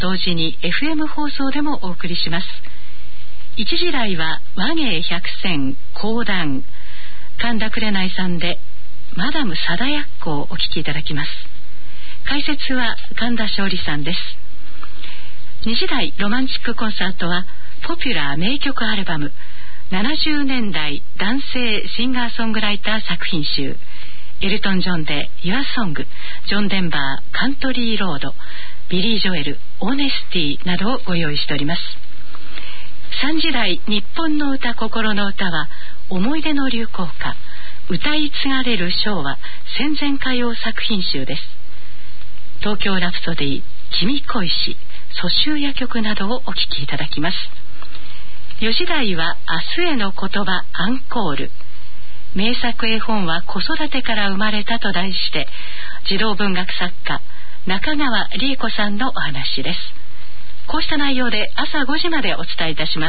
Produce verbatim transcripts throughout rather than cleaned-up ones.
同時に エフエム 放送でもお送りします。一時台は和芸百選講談、神田紅さんでマダム貞奴をお聞きいただきます。解説は神田勝利さんです。二時台ロマンチックコンサートはポピュラー名曲アルバムななじゅうねんだい男性シンガーソングライター作品集、エルトン・ジョンで Your Song、 ジョン・デンバーカントリー・ロード、ビリー・ジョエルオーネスティなどをご用意しております。三時台日本の歌心の歌は思い出の流行歌、歌い継がれる昭和戦前歌謡作品集です。東京ラプソディ、君恋し、蘇州夜曲などをお聴きいただきます。四時台は明日への言葉アンコール、名作絵本は子育てから生まれたと題して、児童文学作家中川理恵子さんのお話です。こうした内容で朝ごじまでお伝えいたします。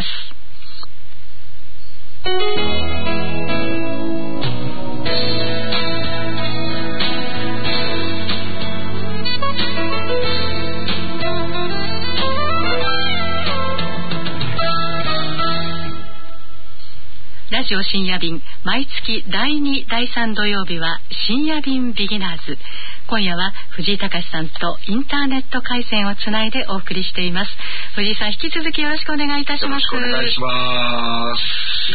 ラジオ深夜便、毎月だいに、だいさん土曜日は深夜便ビギナーズ。今夜は藤井隆さんとインターネット回線をつないでお送りしています。藤井さん、引き続きよろしくお願いいたします。 よろしくお願いします。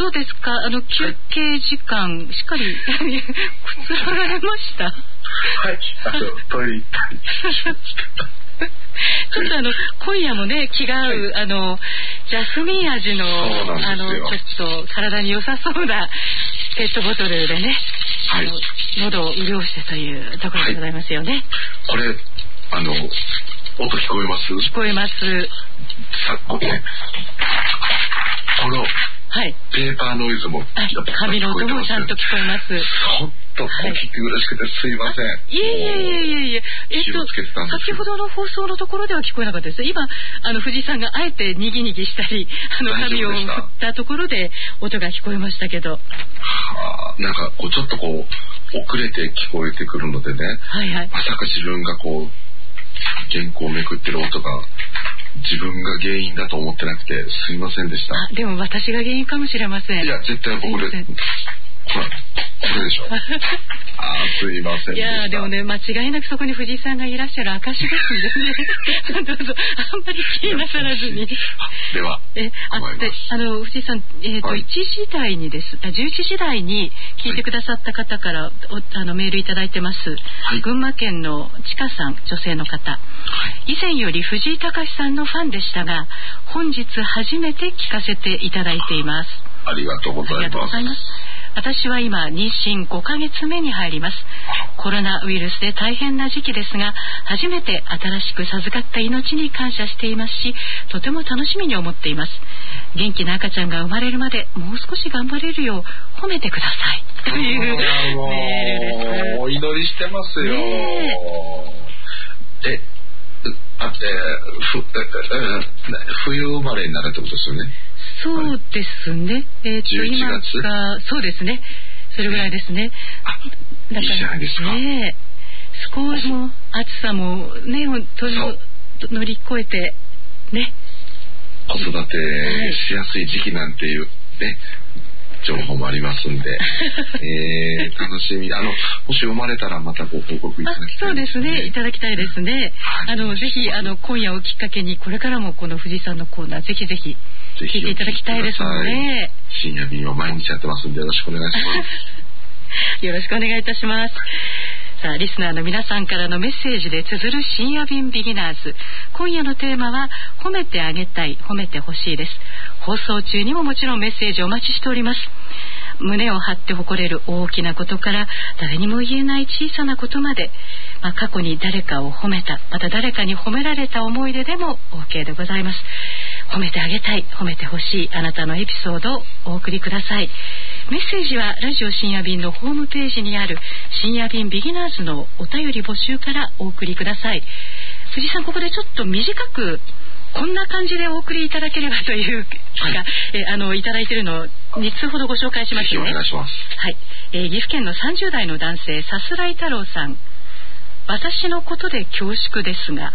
どうですか、あの休憩時間、はい、しっかりくつろがれました？はい、 あのトイレ行ったりしましたちょっとあの今夜もね、気が合う、はい、あのジャスミン味のあのちょっと体に良さそうなペットボトルでね、はい、あの喉を潤してというところでございますよね。はい、 これあの音聞こえます？ 聞こえます。 さこね、このはい、 ペーパーノイズも紙の音もちゃんと聞こえます。 ちょっとお聞き苦しくてすいません。 いえいえいえいえいえ。えっと先ほどの放送のところでは聞こえなかったです。今あの藤井さんがあえてにぎにぎしたり、あの紙を振ったところで音が聞こえましたけど。はあ、なんかこうちょっとこう遅れて聞こえてくるのでね。はいはい。まさか自分がこう原稿をめくってる音が自分が原因だと思ってなくてすいませんでした。 あ、でも私が原因かもしれません。 いや絶対僕で、ほらこれでしょ。あ、すいませんでした。 いやでもね、間違いなくそこに藤井さんがいらっしゃる証ですんでね。どうぞあんまり気になさらずに。 ではえあであの藤井さん、えーとはい、いちじ台にですあじゅういちじ台に聞いてくださった方から、はい、おあのメールいただいてます。はい、群馬県のちかさん、女性の方。はい、以前より藤井隆さんのファンでしたが、本日初めて聞かせていただいています。 ありがとうございます。ありがとうございます。 私は今妊娠ごかげつめに入ります。コロナウイルスで大変な時期ですが、初めて新しく授かった命に感謝していますし、とても楽しみに思っています。元気な赤ちゃんが生まれるまでもう少し頑張れるよう褒めてくださいというメールです。 お祈りしてますよ。ねええあえふえ冬生まれになるってことですよね。 そうですね。えー、とじゅういちがつ今そうですね。それぐらいですね。 あ、だからいいじゃないですか。 ね、少しも暑さもね、本当に乗り越えてね。 子育てしやすい時期なんていうね、情報もありますんで、えー、楽しみ。あのもし生まれたらまたご報告いただきたいですね。 そうですね、いただきたいですね。はい、あのぜひあの今夜をきっかけにこれからもこの藤井さんのコーナーぜひぜひ聞いていただきたいですので、 深夜便を毎日やってますんでよろしくお願いしますよろしくお願いいたします。さあ、リスナーの皆さんからのメッセージで綴る深夜便ビギナーズ。今夜のテーマは褒めてあげたい、褒めてほしいです。放送中にももちろんメッセージお待ちしております。胸を張って誇れる大きなことから誰にも言えない小さなことまで、まあ、過去に誰かを褒めた、また誰かに褒められた思い出でも OK でございます。褒めてあげたい、褒めてほしいあなたのエピソードをお送りください。メッセージはラジオ深夜便のホームページにある深夜便ビギナーズのお便り募集からお送りください。藤井さん、ここでちょっと短くこんな感じでお送りいただければというか、はい、えあのいただいているのをみっつほどご紹介しますね。 お願いします。 はい、えー、岐阜県のさんじゅう代の男性、さすらい太郎さん。私のことで恐縮ですが、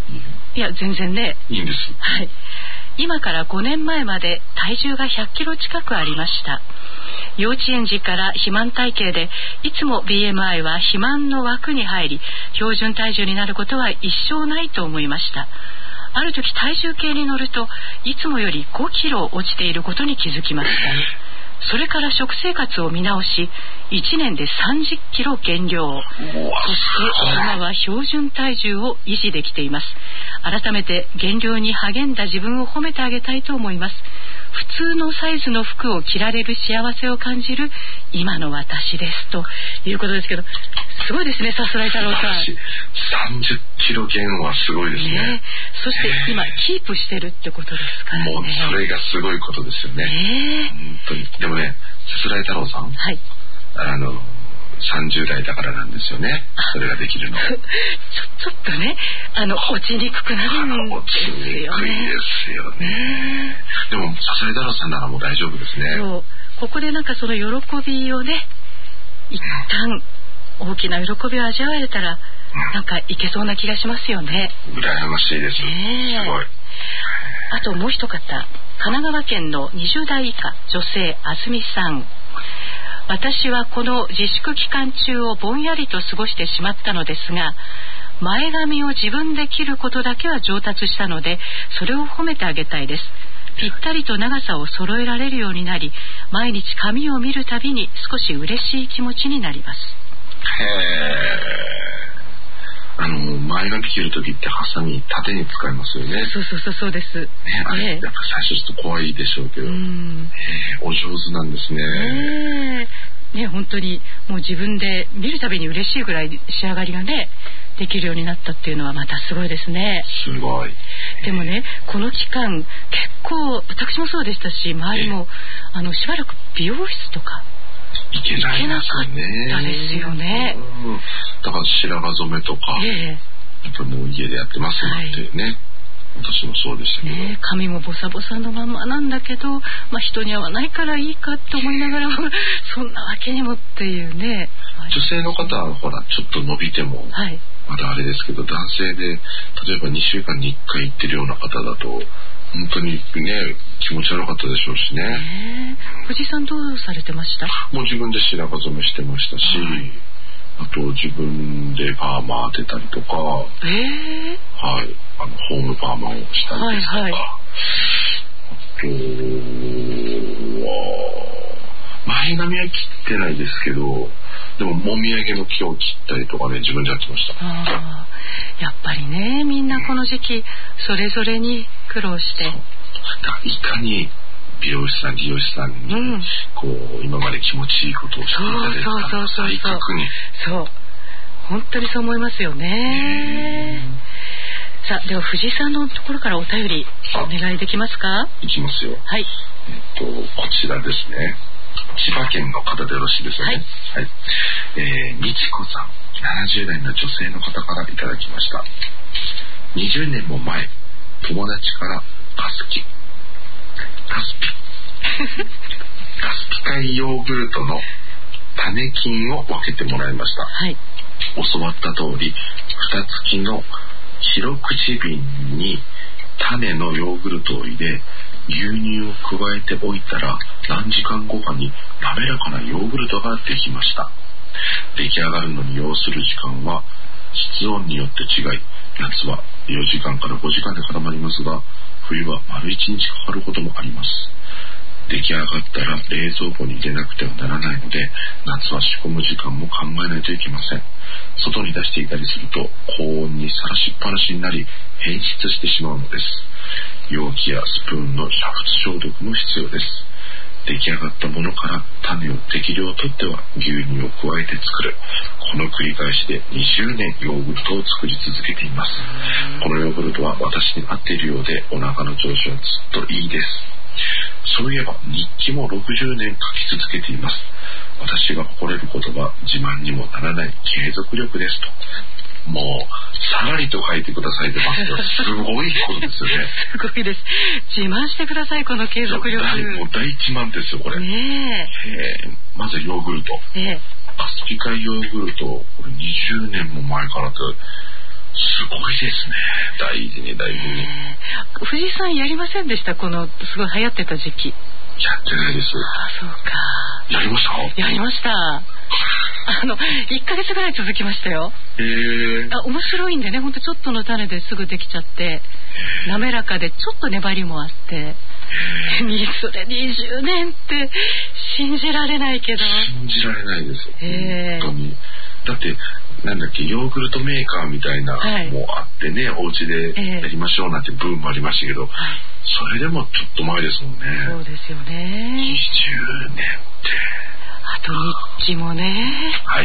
いや全然ねいいんです。 はい。今からごねんまえまで体重がひゃっキロ近くありました。幼稚園児から肥満体型で、いつも ビーエムアイ は肥満の枠に入り、標準体重になることは一生ないと思いました。ある時体重計に乗ると、いつもよりごキロ落ちていることに気づきました。それから食生活を見直し、いちねんでさんじゅっキロ減量。そして今は標準体重を維持できています。改めて減量に励んだ自分を褒めてあげたいと思います。普通のサイズの服を着られる幸せを感じる今の私ですということですけど、すごいですね、さすらい太郎さん。 さんじゅっキロ減はすごいですね。ね、 そして今キープしてるってことですからね。 もうそれがすごいことですよね。ね、本当に。でもね、さすらい太郎さん、はい、あのさんじゅう代だからなんですよね、それができるの。ちょちょっとね、あの落ちにくくなるんですよね。 落ちにくいですよね。でもさすらい太郎さんならもう大丈夫ですね。 そう、ここでなんかその喜びをね、一旦大きな喜びを味わえれたら、うん、なんかいけそうな気がしますよね。 羨ましいです。ね、すごい。 あともう一方、神奈川県のにじゅう代以下女性、あずみさん。私はこの自粛期間中をぼんやりと過ごしてしまったのですが、前髪を自分で切ることだけは上達したので、それを褒めてあげたいです。ぴったりと長さを揃えられるようになり、毎日髪を見るたびに少し嬉しい気持ちになります。 へー。あの前髪切る時ってハサミ縦に使いますよね。 そうそうそうそうです。ね、 あれ、ね、やっぱ最初ちょっと怖いでしょうけど、うん、えー、お上手なんですね。 ねえ、ね、本当にもう自分で見るたびに嬉しいぐらい仕上がりがねできるようになったっていうのはまたすごいですね。 すごい。 でもね、この期間結構私もそうでしたし、周りもあのしばらく美容室とかいけないなかったですよね。 うん、だから白髪染めとか、ええ、やっぱもう家でやってますなんてね、はい、私もそうでしたけど、ね、 髪もボサボサのままなんだけど、まあ、人に合わないからいいかって思いながらもそんなわけにもっていうね。 女性の方はほらちょっと伸びても、はい、まだあれですけど、男性で例えばにしゅうかんにいっかい行ってるような方だと本当にね気持ち悪かったでしょうしね。 ね、藤井さんどうされてました？ もう自分で白髪染めしてましたし、はい、あと自分でパーマ当てたりとか、えー、はい、あのホームパーマをしたりですとか、はいはい、あとは前髪は切ってないですけど、でももみあげの木を切ったりとかね、自分でやってました。 あ、やっぱりね、みんなこの時期それぞれに苦労して、うん、 いかに美容師さん、理容師さんに、うん、こう今まで気持ちいいことをしていただいた再確認。 そう、本当にそう思いますよね。さあ、では藤井さんのところからお便りお願いできますか？ いきますよ。 はい。 えっとこちらですね。千葉県の方でよろしいですよね。はい。はい、えー、みちこさん、ななじゅう代の女性の方からいただきました。にじゅうねんも前、友達からカスピカスピカスピ海ヨーグルトの種菌を分けてもらいました。はい。教わった通り、蓋付きの広口瓶に種のヨーグルトを入れ、牛乳を加えておいたら何時間後かに滑らかなヨーグルトができました。出来上がるのに要する時間は室温によって違い、夏はよじかんからごじかんで固まりますが、冬は丸いちにちかかることもあります。出来上がったら冷蔵庫に入れなくてはならないので、夏は仕込む時間も考えないといけません。外に出していたりすると高温にさらしっぱなしになり変質してしまうのです。容器やスプーンの煮沸消毒も必要です。出来上がったものから種を適量取っては牛乳を加えて作る、この繰り返しでにじゅうねんヨーグルトを作り続けています。このヨーグルトは私に合っているようで、お腹の調子はずっといいです。そういえば日記もろくじゅうねん書き続けています。私が誇れる言葉、自慢にもならない継続力ですと。もうさらりと書いてくださいってますよ。すごいことですよね。 すごいです。自慢してください、この継続力。 もう大自慢ですよこれ。 ねえ。まずヨーグルト。ええ。カスピ海ヨーグルト、これにじゅうねんも前からとすごいですね。大事に大事に。 えー、藤井さんやりませんでした？このすごい流行ってた時期。 やってないです。 あ、そうか。 やりました？ やりました。あのいっかげつぐらい続きましたよ。 へえ。 あ、面白いんでね、ほんとちょっとの種ですぐできちゃって、滑らかでちょっと粘りもあって、それにじゅうねんって信じられないけど。 信じられないです。本当に。だってなんだっけ、ヨーグルトメーカーみたいなもあってね、はい、お家でやりましょうなんてブームもありましたけど、はい、それでもちょっと前ですもんね。 そうですよね。 にじゅうねんって。 あと日記もね。 はい。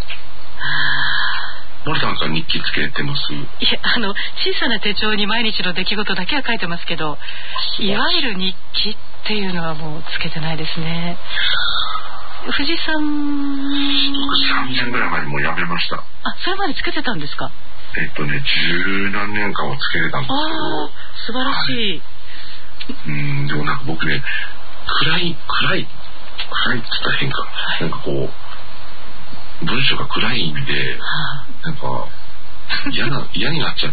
森田さん日記つけてます？いや、あの小さな手帳に毎日の出来事だけは書いてますけど、いわゆる日記っていうのはもうつけてないですね。藤井さん、 僕さんねんぐらい前にもうやめました。 あ、それまでつけてたんですか？ えっとね、十何年間はつけてたんですけど。 あ、素晴らしい。はい、 うん、でもなんか僕ね、暗い暗い暗いって言ったら変か、はい、なんかこう文章が暗いんで、はあ、なんか嫌な嫌になっちゃった。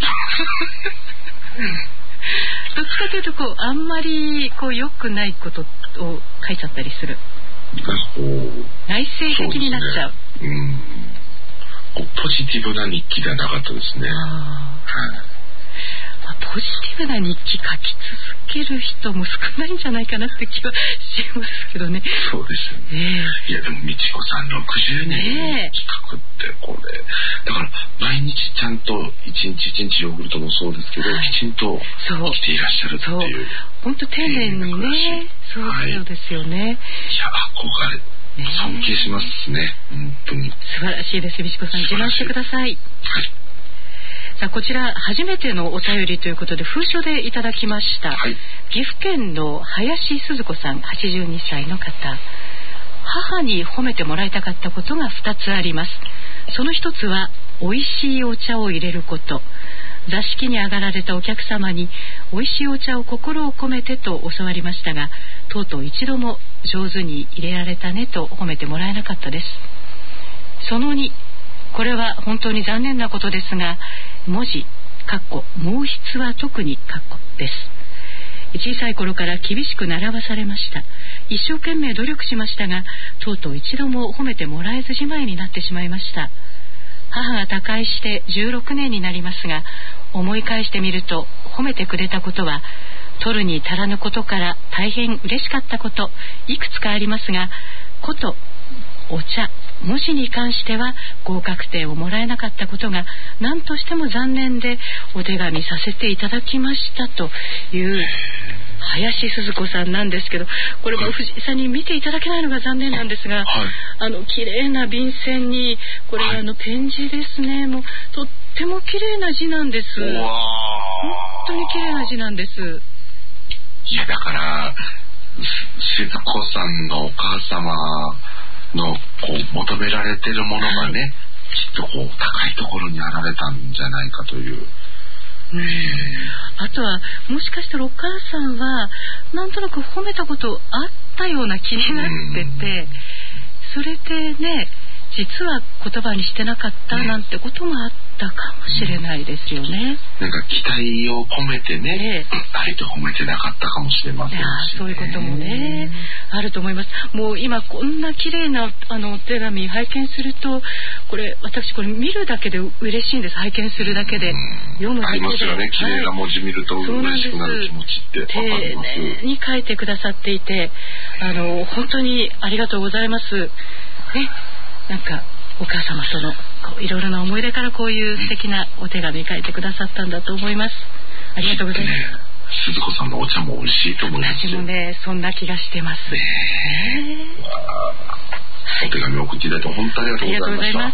どっちかというとこうあんまりこう良くないことを書いちゃったりする。内省的になっちゃう。 う、ね、うんこうポジティブな日記ではなかったですね。あ、 まあ、ポジティブな日記書き続ける人も少ないんじゃないかなって気はしますけどね。 そうですよね。えー、いやでも美智子さんろくじゅうねん日記書くってこれだから毎日ちゃんと一日一日ヨーグルトもそうですけど、はい、きちんと生きていらっしゃるっていう。 本当丁寧にね。そう、はい、そうですよね。いや憧れ尊敬しますね。本当に素晴らしいです。美智子さん自慢してください。はい。さあこちら初めてのお便りということで封書でいただきました、はい、岐阜県の林鈴子さんはちじゅうにさいの方。母に褒めてもらいたかったことがふたつあります。そのひとつは美味しいお茶を入れること。座敷に上がられたお客様に美味しいお茶を心を込めてと教わりましたが、とうとう一度も上手に入れられたねと褒めてもらえなかったです。そのに、これは本当に残念なことですが、文字かっこ毛筆は特にかっこです。小さい頃から厳しく習わされました。一生懸命努力しましたが、とうとう一度も褒めてもらえずじまいになってしまいました。母が他界してじゅうろくねんになりますが、思い返してみると褒めてくれたことは取るに足らぬことから大変嬉しかったこといくつかありますが、こと、お茶、文字に関しては合格点をもらえなかったことが何としても残念でお手紙させていただきましたという林鈴子さんなんですけど、これも藤井さんに見ていただけないのが残念なんですが、はい、あの綺麗な便箋にこれはあのペン字ですね。もうとっても綺麗な字なんです。本当に綺麗な字なんです。 いやだから鈴子さんのお母様のこう求められてるものがね、はい、きっとこう高いところにあられたんじゃないかという。 うん、あとはもしかしたらお母さんはなんとなく褒めたことあったような気になってて、それでね実は言葉にしてなかったなんてこともあったかもしれないですよね。 なんか期待を込めてね、あえて褒めてなかったかもしれませんし、ね、 いやそういうこともねあると思います。もう今こんな綺麗なあのお手紙拝見すると、これ私これ見るだけで嬉しいんです。拝見するだけで、読むだけでありますよね。綺麗な文字見ると嬉しくなる気持ちってわかります。 丁寧に書いてくださっていて、あの本当にありがとうございます。ね、なんかお母様とのこういろいろな思い出からこういう素敵なお手紙書いてくださったんだと思います。ありがとうございます。ね、 鈴子さんのお茶も美味しいと思います。 私もねそんな気がしてます。ねねお手紙を送っていただいて本当にありがとうございました。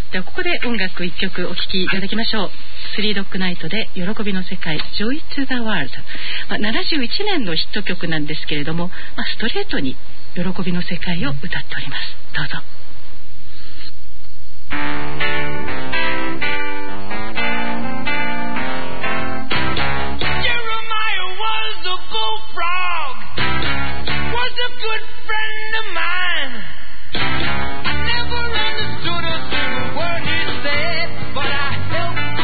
ではここで音楽いっきょくお聴きいただきましょう。スリードッグナイトで喜びの世界 Joy to the World、まあ、ななじゅういちねんのヒット曲なんですけれども、まあ、ストレートに喜びの世界を歌っております。どうぞ。 But I helped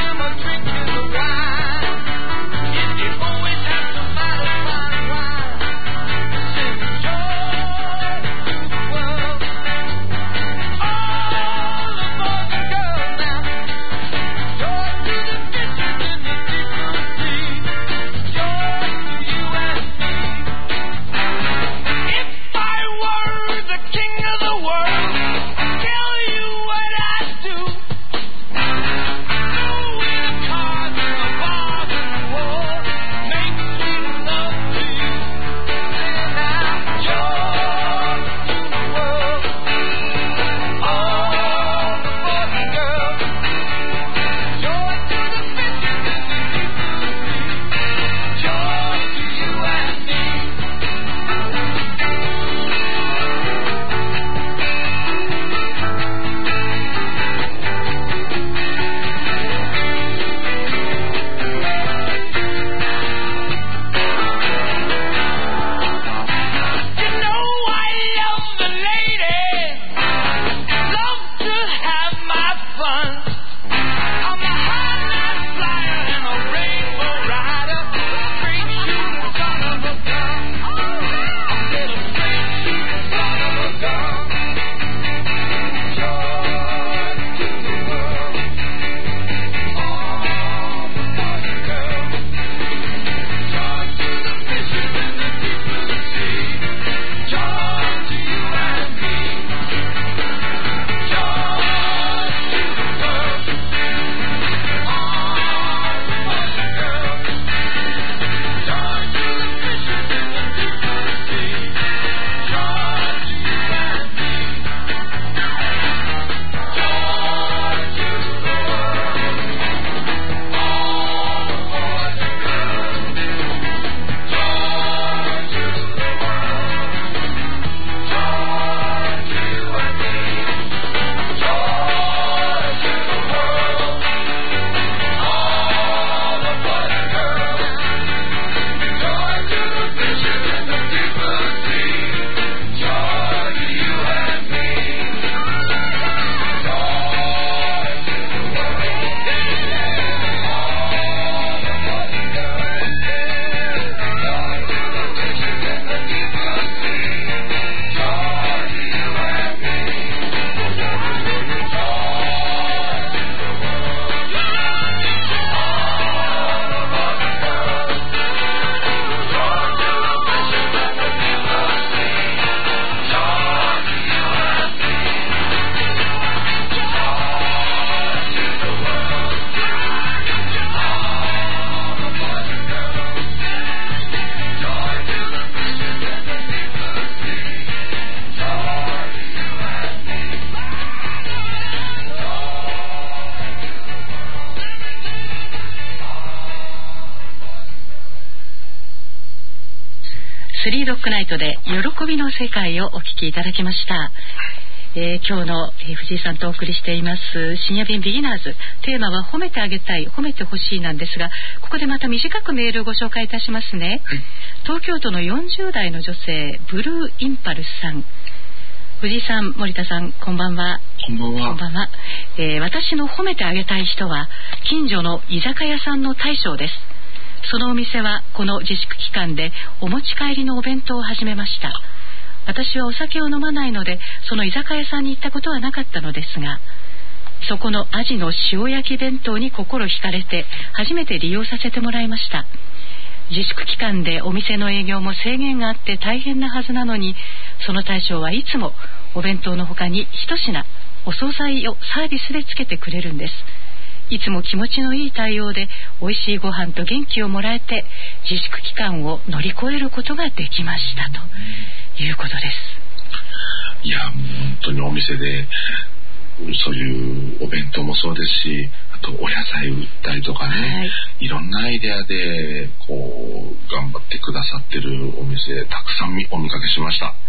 スリードッグナイトで喜びの世界をお聞きいただきました。えー、今日の、えー、藤井さんとお送りしています深夜便ビギナーズ、テーマは褒めてあげたい、褒めてほしいなんですが、ここでまた短くメールをご紹介いたしますね、はい、東京都のよんじゅう代の女性、ブルーインパルスさん。藤井さん、森田さん、こんばんは。 こんばんは。 こんばんは。えー、私の褒めてあげたい人は近所の居酒屋さんの大将です。そのお店はこの自粛期間でお持ち帰りのお弁当を始めました。私はお酒を飲まないのでその居酒屋さんに行ったことはなかったのですが、そこのアジの塩焼き弁当に心惹かれて初めて利用させてもらいました。自粛期間でお店の営業も制限があって大変なはずなのに、その大将はいつもお弁当の他に一品お惣菜をサービスでつけてくれるんです。いつも気持ちのいい対応で美味しいご飯と元気をもらえて自粛期間を乗り越えることができましたということです。 いや、もう本当にお店でそういうお弁当もそうですし、あとお野菜売ったりとかね、はい、いろんなアイデアでこう頑張ってくださってるお店たくさんお見かけしました。 はい。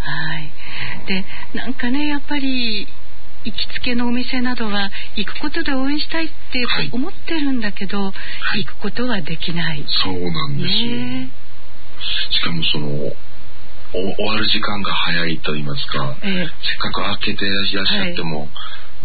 で、なんかね、やっぱり行きつけのお店などは行くことで応援したいって思ってるんだけど、はい、行くことはできない。 そうなんですよ、ね、しかもその終わる時間が早いと言いますか、ええ、せっかく開けていらっしゃっても、はい、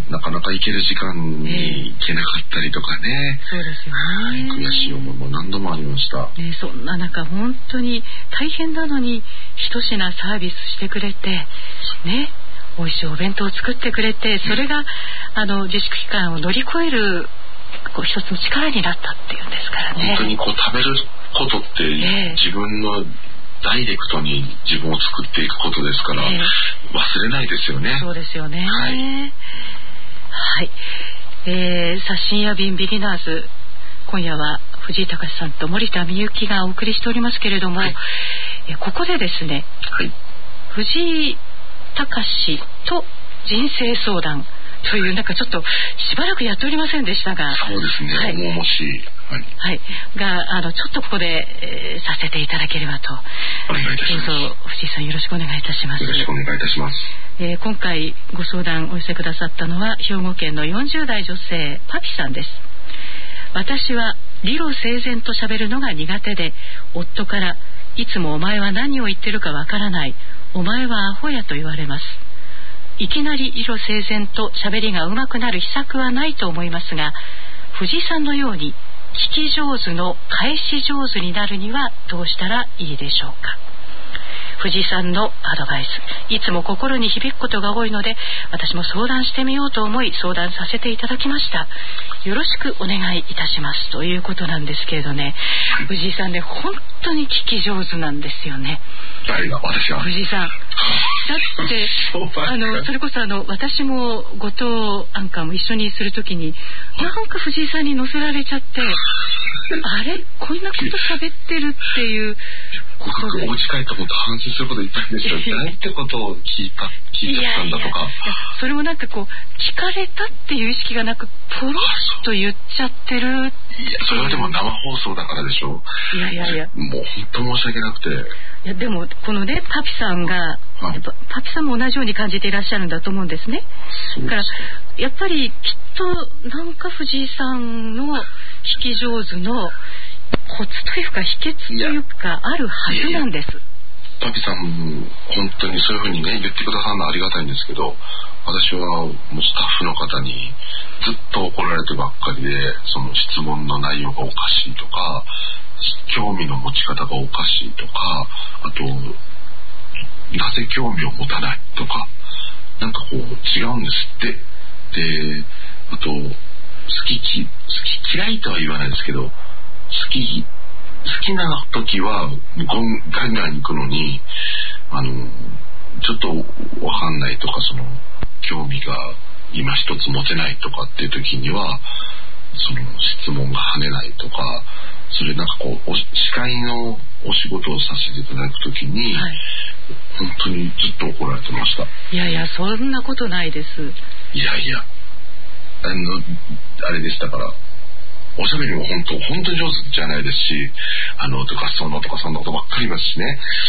なかなか行ける時間に行けなかったりとかね、 ええ、そうですよね、 悔しい思いも何度もありました、 ね、そんな中本当に大変なのに一品サービスしてくれてね、美味しいお弁当を作ってくれて、それが、うん、あの自粛期間を乗り越えるこう一つの力になったっていうんですからね。 本当にこう食べることって、えー、自分のダイレクトに自分を作っていくことですから、えー、忘れないですよね。 そうですよね。はい、はい、えー、さあ深夜便ビギナーズ、今夜は藤井隆さんと森田美幸がお送りしておりますけれども、はい、えここでですね、はい、藤井隆と人生相談というなんかちょっとしばらくやっておりませんでしたが、 そうですね、はい、重々しい、 はいはい、があのちょっとここで、えー、させていただければと。 お願いいたします。 どうぞ藤井さんよろしくお願いいたします。 よろしくお願いいたします。 えー、今回ご相談お寄せくださったのは兵庫県のよんじゅう代女性パピさんです。私は理路整然と喋るのが苦手で、夫からいつもお前は何を言ってるかわからない、お前はアホやと言われます。いきなり理路整然と喋りが上手くなる秘策はないと思いますが、藤井さんのように聞き上手の返し上手になるにはどうしたらいいでしょうか。藤井さんのアドバイス、いつも心に響くことが多いので私も相談してみようと思い相談させていただきました。よろしくお願いいたしますということなんですけれどね、藤井さんね、本当に聞き上手なんですよね。 誰が？私は。 藤井さんだってあのそれこそあの私も後藤アンカーも一緒にするときになんか藤井さんに乗せられちゃってあれこんなこと喋ってるっていうことで、お家帰ったこと反省することいっぱいですよ。なんてことを聞いた聞いちゃったんだとか。いやいやいや、 それもなんかこう聞かれたっていう意識がなくポロッと言っちゃってる。 いや、それはでも生放送だからでしょ。 いやいやいや、 もう本当申し訳なくて。 いやでもこのねパピさんが、はい、やっぱパピさんも同じように感じていらっしゃるんだと思うんですね。だからやっぱりきっとなんか藤井さんの聞き上手のコツというか秘訣というかあるはずなんです。 パピさん本当にそういうふうにね言ってくださるのはありがたいんですけど、私はもうスタッフの方にずっと怒られてばっかりで、その質問の内容がおかしいとか興味の持ち方がおかしいとか、あとなぜ興味を持たないとか、なんかこう違うんですって。で、あと好きき好き嫌いとは言わないですけど、好き好きな時はガンガン行くのに、あのちょっとわかんないとか、その興味が今一つ持てないとかっていう時にはその質問が跳ねないとか、それなんかこう司会のお仕事をさせていただく時に、はい、本当にずっと怒られてました。 いやいや、そんなことないです。 いやいや、あのあれでしたから、おしゃべりも本当本当に上手じゃないですし、あのとかそんなとかそんなことばっかりますしね。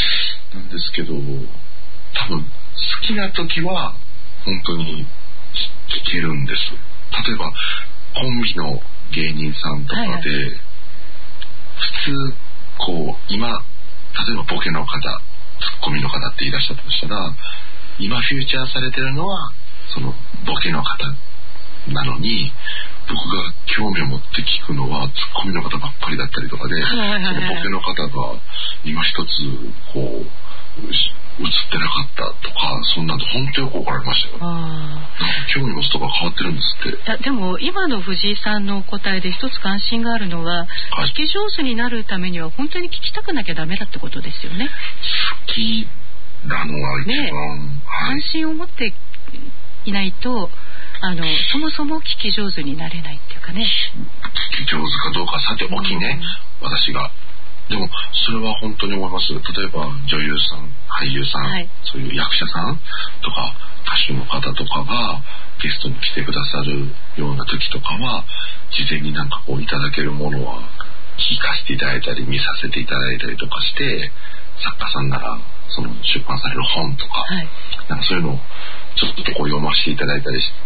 なんですけど、多分好きな時は本当に聞けるんです。例えばコンビの芸人さんとかで、はいはい、普通こう今例えばボケの方、ツッコミの方っていらっしゃったとしたら、今フューチャーされてるのはそのボケの方なのに、僕が興味を持って聞くのはツッコミの方ばっかりだったりとかで、はいはいはい、そのボケの方が今一つこう映ってなかったとか、そんなの本当によく怒られましたよ。あ、なんか興味持つとか変わってるんですって。 だでも今の藤井さんの答えで一つ関心があるのは、はい、聞き上手になるためには本当に聞きたくなきゃダメだってことですよね。 好きなのは一番、ね、 はい、関心を持っていないとあのそもそも聞き上手になれないっていうかね。 聞き上手かどうかさておきね、うん、私がでもそれは本当に思います。例えば女優さん、俳優さん、はい、そういう役者さんとか歌手の方とかがゲストに来てくださるような時とかは、事前になんかこういただけるものは聞かせていただいたり見させていただいたりとかして、作家さんならその出版される本とか、はい、なんかそういうのをちょっとこう読ませていただいたりして、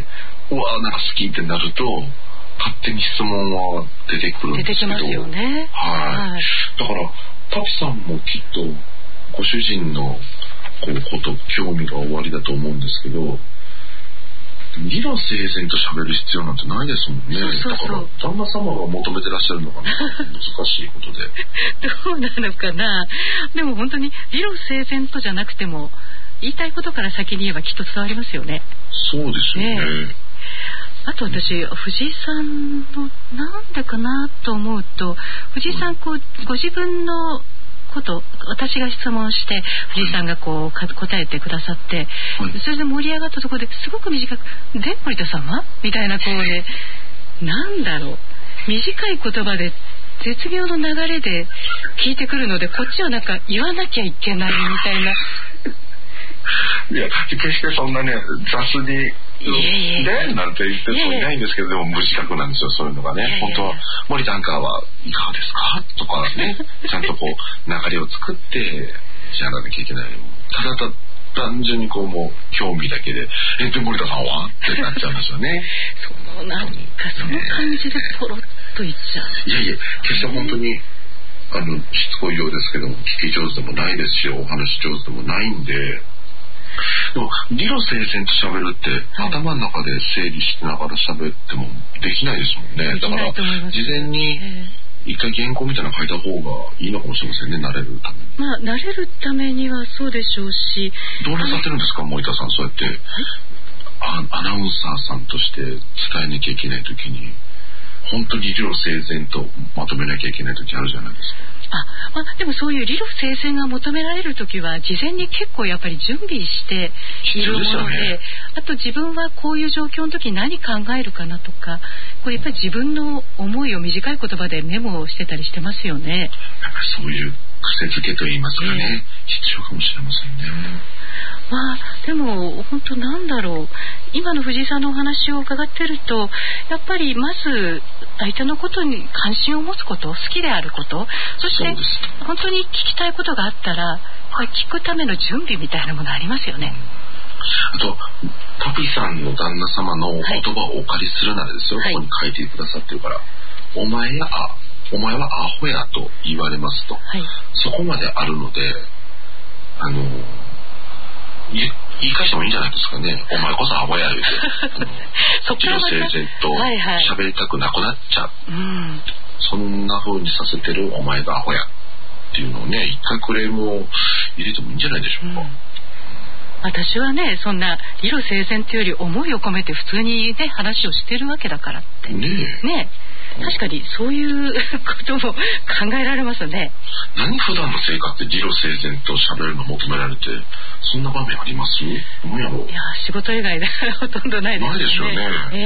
うわーなんか好きってなると勝手に質問は出てくるんですけど、 出てきますよね。 はい、はい、だからタピさんもきっとご主人のこうこと興味がおありだと思うんですけど、理路整然と喋る必要なんてないですもんね。そうそうそう、だから旦那様が求めてらっしゃるのかな難しいことでどうなのかな。でも本当に理路整然とじゃなくても言いたいことから先に言えばきっと伝わりますよね。 そうですよね。ね、 あと私、うん、藤井さんのなんでかなと思うと、藤井さんこう、うん、ご自分のこと私が質問して藤井さんがこう答えてくださって、はい、それで盛り上がったところですごく短く「で森田様?」みたいなこうね、なんだろう、短い言葉で絶妙の流れで聞いてくるので、こっちはなんか言わなきゃいけないみたいな。 いや決してそんなね雑にでなんて言ってそういないんですけど、でも無自覚なんですよ、そういうのがね。本当は森田アンカーはいかがですかとかね、ちゃんとこう流れを作ってやらなきゃいけない。ただただ単純にこうもう興味だけでえで森田さんはってなっちゃうんですよね。 そうなんかその感じでポロッと言っちゃう。 いやいや決して本当にあのしつこいようですけども聞き上手でもないですし、お話上手でもないんで。でも理路整然と喋るって、はい、頭の中で整理しながら喋ってもできないですもんね。だから事前に一回原稿みたいなの書いた方がいいのかもしれませんね、慣れるために。 まあ慣れるためにはそうでしょうし。 どうなさってるんですか森田さん、そうやって、はい、ア, アナウンサーさんとして伝えなきゃいけない時に本当に理路整然とまとめなきゃいけない時あるじゃないですか。 あ、まあ、でもそういう理路整然が求められるときは事前に結構やっぱり準備しているもの で, で、ね、あと自分はこういう状況の時何考えるかなとか、これやっぱり自分の思いを短い言葉でメモをしてたりしてますよね。 なんかそういう癖づけといいますかね、えー、必要かもしれませんね。 まあでも本当なんだろう、今の藤井さんのお話を伺ってると、やっぱりまず相手のことに関心を持つこと、好きであること、そして本当に聞きたいことがあったら聞くための準備みたいなものありますよね。 あとタピさんの旦那様の言葉をお借りするならですよ、はい、ここに書いてくださってるから、お前やあお前はアホやと言われますと、はい、そこまであるので、あの言い返してもいいんじゃないですかね。お前こそアホや言うてそっからまた理路整然と喋りたくなくなっちゃう、はいはい、うん、そんな風にさせてるお前がアホやっていうのをね、一回クレームを入れてもいいんじゃないでしょうか、うん、 私はねそんな理路整然というより思いを込めて普通にね話をしてるわけだからってねえねえ、確かにそういうことも考えられますね。 何普段の生活で理路整然と喋るの求められてそんな場面あります？何やろう。いや仕事以外でほとんどないですよね。 ないですよね。 え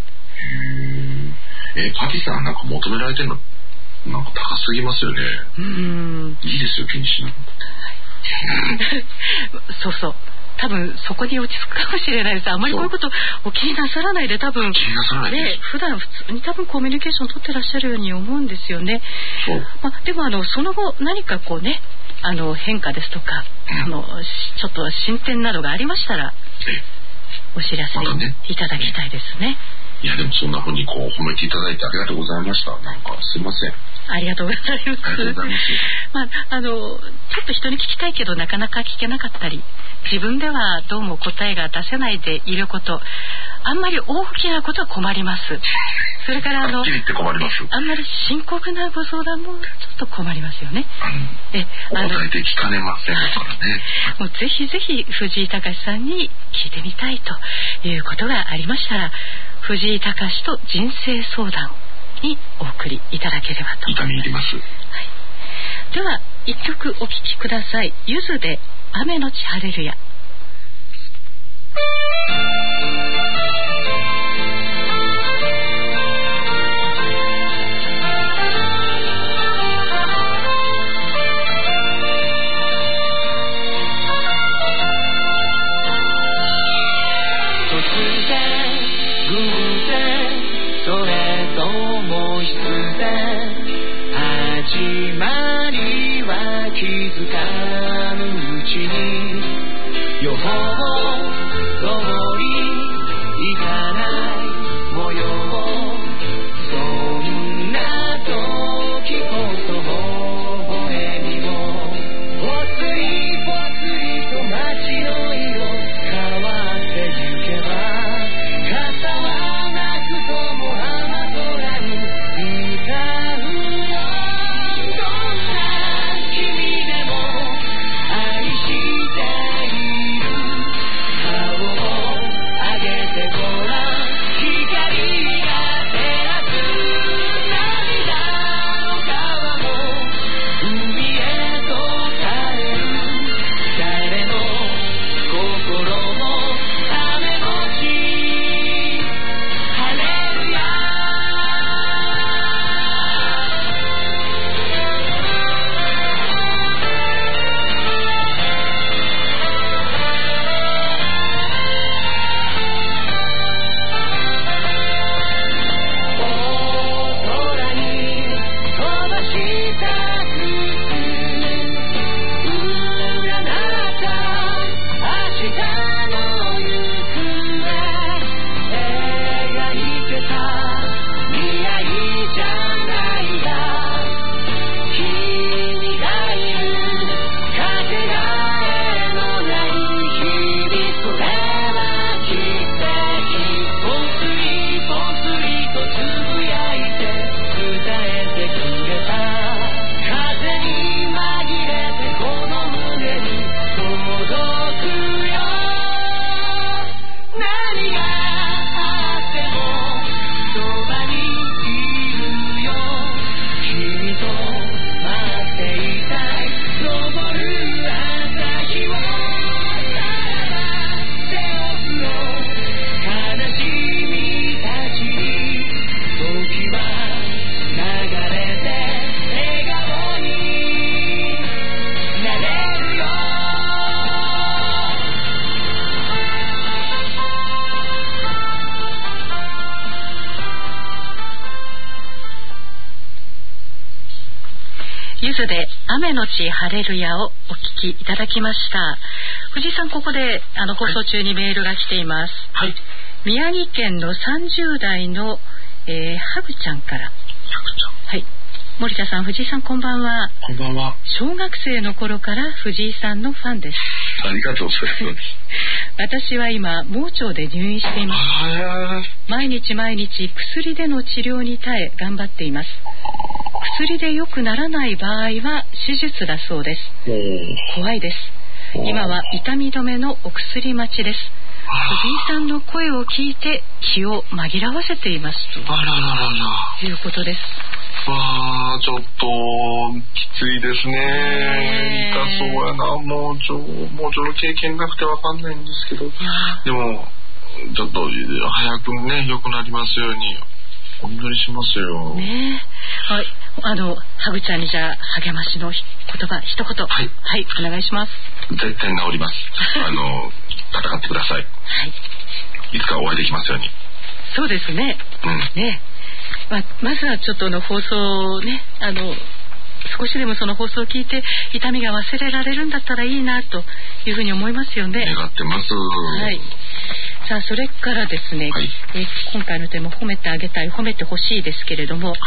えー、えー、パティさんなんか求められてるのなんか高すぎますよね。うん、いいですよ気にしなくてそうそう多分そこに落ち着くかもしれないです。あまりこういうことお気になさらないで、多分気になさらないです、ね、 普段普通に多分コミュニケーションを取ってらっしゃるように思うんですよね。そう、まあ、でもあのその後何かこうねあの変化ですとか、うん、あのちょっと進展などがありましたらお知らせいただきたいですね。 いやでもそんなふうにこう褒めていただいてありがとうございました。なんかすいません。 ありがとうございます。ありがとうございます。まああのちょっと人に聞きたいけどなかなか聞けなかったり、自分ではどうも答えが出せないでいること、あんまり大きなことは困ります。それからあのあんまり深刻なご相談もちょっと困りますよね。 えあの答えて聞かれませんからね。 もうぜひぜひ藤井隆さんに聞いてみたいということがありましたら、藤井隆と人生相談にお送りいただければと。 痛み入ります。はい、 では一曲お聴きください。ゆずで雨のち晴れるや。ゆずで雨のち晴れるやをお聞きいただきました。藤井さん、ここであの放送中にメールが来ています。はい、宮城県のさんじゅう代の、えー、ハグちゃんから。ハグちゃん。はい。森田さん、藤井さん、こんばんは。 こんばんは。 小学生の頃から藤井さんのファンです。 ありがとうございます。 私は今盲腸で入院しています。毎日毎日薬での治療に耐え頑張っています。薬で良くならない場合は手術だそうです。怖いです。今は痛み止めのお薬待ちです。藤井さんの声を聞いて気を紛らわせていますということです。 わあ、ちょっときついですね。痛そうやな。もうちょもうちょっと経験なくてわかんないんですけど、でもちょっと早くね良くなりますようにお祈りしますよ。 ねえ、はい、あのハグちゃんにじゃあ励ましの言葉一言、はい、はい、お願いします。 絶対治ります。あの戦ってください。はい。いつかお会いできますように。 そうですね。うん。ね。まあ、まずはちょっとの放送をね、あの少しでもその放送を聞いて痛みが忘れられるんだったらいいなというふうに思いますよね。 願ってます。 はい。さあそれからですね、はい、え今回のテーマ褒めてあげたい褒めてほしいですけれども、はい、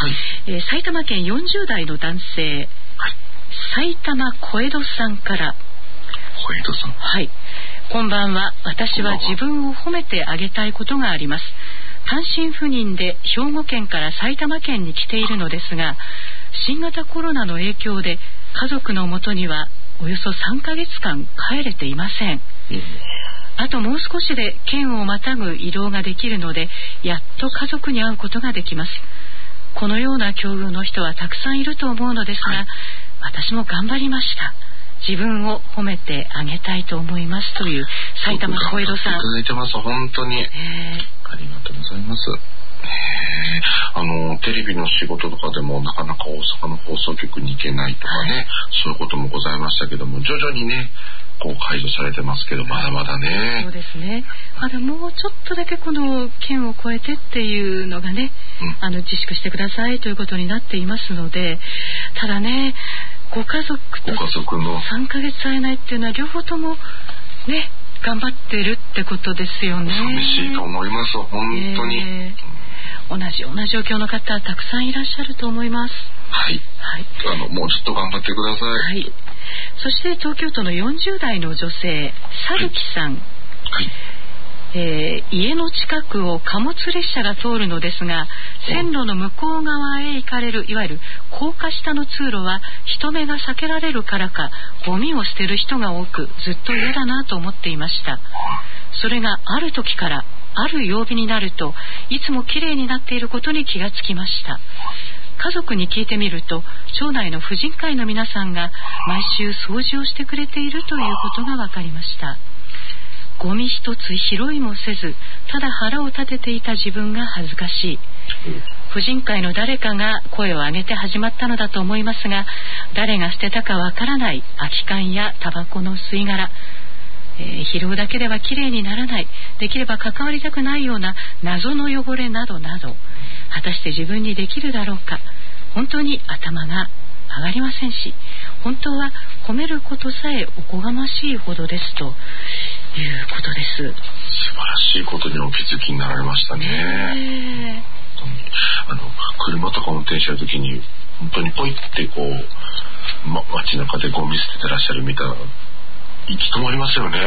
え埼玉県よんじゅう代の男性、はい、埼玉小江戸さんから。 小江戸さん、 はい。こんばんは。私は自分を褒めてあげたいことがあります。単身赴任で兵庫県から埼玉県に来ているのですが、新型コロナの影響で家族のもとにはおよそさんかげつかん帰れていません。あともう少しで県をまたぐ移動ができるので、やっと家族に会うことができます。このような境遇の人はたくさんいると思うのですが、はい、私も頑張りました。自分を褒めてあげたいと思いますという埼玉小江戸さん。いただいてます。本当に、えー、ありがとうございます。あのテレビの仕事とかでもなかなか大阪の放送局に行けないとかね、はい、そういうこともございましたけども、徐々にねこう解除されてますけど、まだまだね。 そうですね。まだもうちょっとだけこの県を越えてっていうのがね、うん、あの自粛してくださいということになっていますので、ただねご家族とさんかげつ会えないっていうのは両方ともね頑張ってるってことですよね。 寂しいと思います本当に、えー、同じような状況の方たくさんいらっしゃると思います。 はい、はい、あのもうちょっと頑張ってください。 はい。そして東京都のよんじゅう代の女性さるきさん、はいはい、えー、家の近くを貨物列車が通るのですが、線路の向こう側へ行かれるいわゆる高架下の通路は人目が避けられるからかゴミを捨てる人が多く、ずっと嫌だなと思っていました。それがある時からある曜日になるといつもきれいになっていることに気がつきました。家族に聞いてみると、町内の婦人会の皆さんが毎週掃除をしてくれているということが分かりました。ゴミ一つ拾いもせず、ただ腹を立てていた自分が恥ずかしい。婦人会の誰かが声を上げて始まったのだと思いますが、誰が捨てたかわからない空き缶やタバコの吸い殻、えー、拾うだけではきれいにならない、できれば関わりたくないような謎の汚れなどなど、果たして自分にできるだろうか、本当に頭が上がりませんし、本当は褒めることさえおこがましいほどですということです。素晴らしいことにお気づきになられましたね。ね、あの車とか運転してる時に本当にポイってこう、ま、街中でゴミ捨ててらっしゃる見たら行き止まりますよね。はい。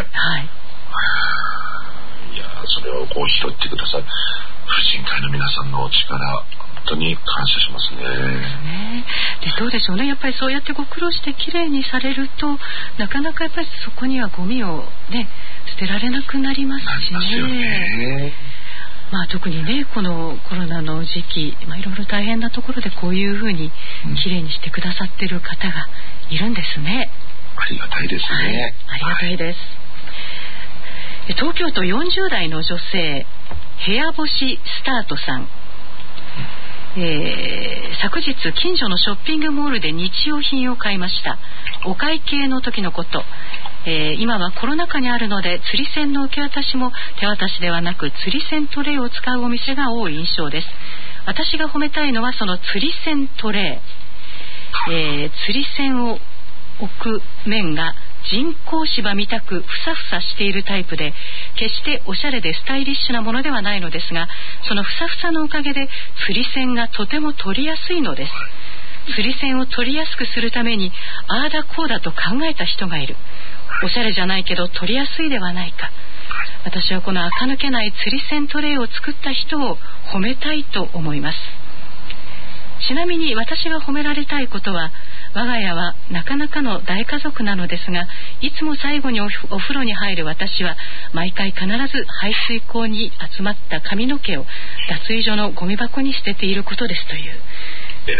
いやそれをこう拾ってください。婦人会の皆さんのお力本当に感謝しますね。 ねでどうでしょうね。やっぱりそうやってご苦労してきれいにされると、なかなかやっぱりそこにはゴミをね捨てられなくなりますしね。なりますよね。まあ特にねこのコロナの時期、まあ、いろいろ大変なところでこういうふうにきれいにしてくださってる方がいるんですね。 ありがたいですね。 はい、ありがたいです。はい、東京都よんじゅう代の女性部屋干しスタートさん。えー、昨日近所のショッピングモールで日用品を買いました。お会計の時のこと、えー、今はコロナ禍にあるので釣り銭の受け渡しも手渡しではなく釣り銭トレイを使うお店が多い印象です。私が褒めたいのはその釣り銭トレイ、えー、釣り銭を置く面が人工芝みたくふさふさしているタイプで、決しておしゃれでスタイリッシュなものではないのですが、そのふさふさのおかげで釣り線がとても取りやすいのです。釣り線を取りやすくするためにああだこうだと考えた人がいる。おしゃれじゃないけど取りやすいではないか。私はこの垢抜けない釣り線トレイを作った人を褒めたいと思います。ちなみに私が褒められたいことは、我が家はなかなかの大家族なのですが、いつも最後に お, お風呂に入る私は毎回必ず排水口に集まった髪の毛を脱衣所のゴミ箱に捨てていることですということです。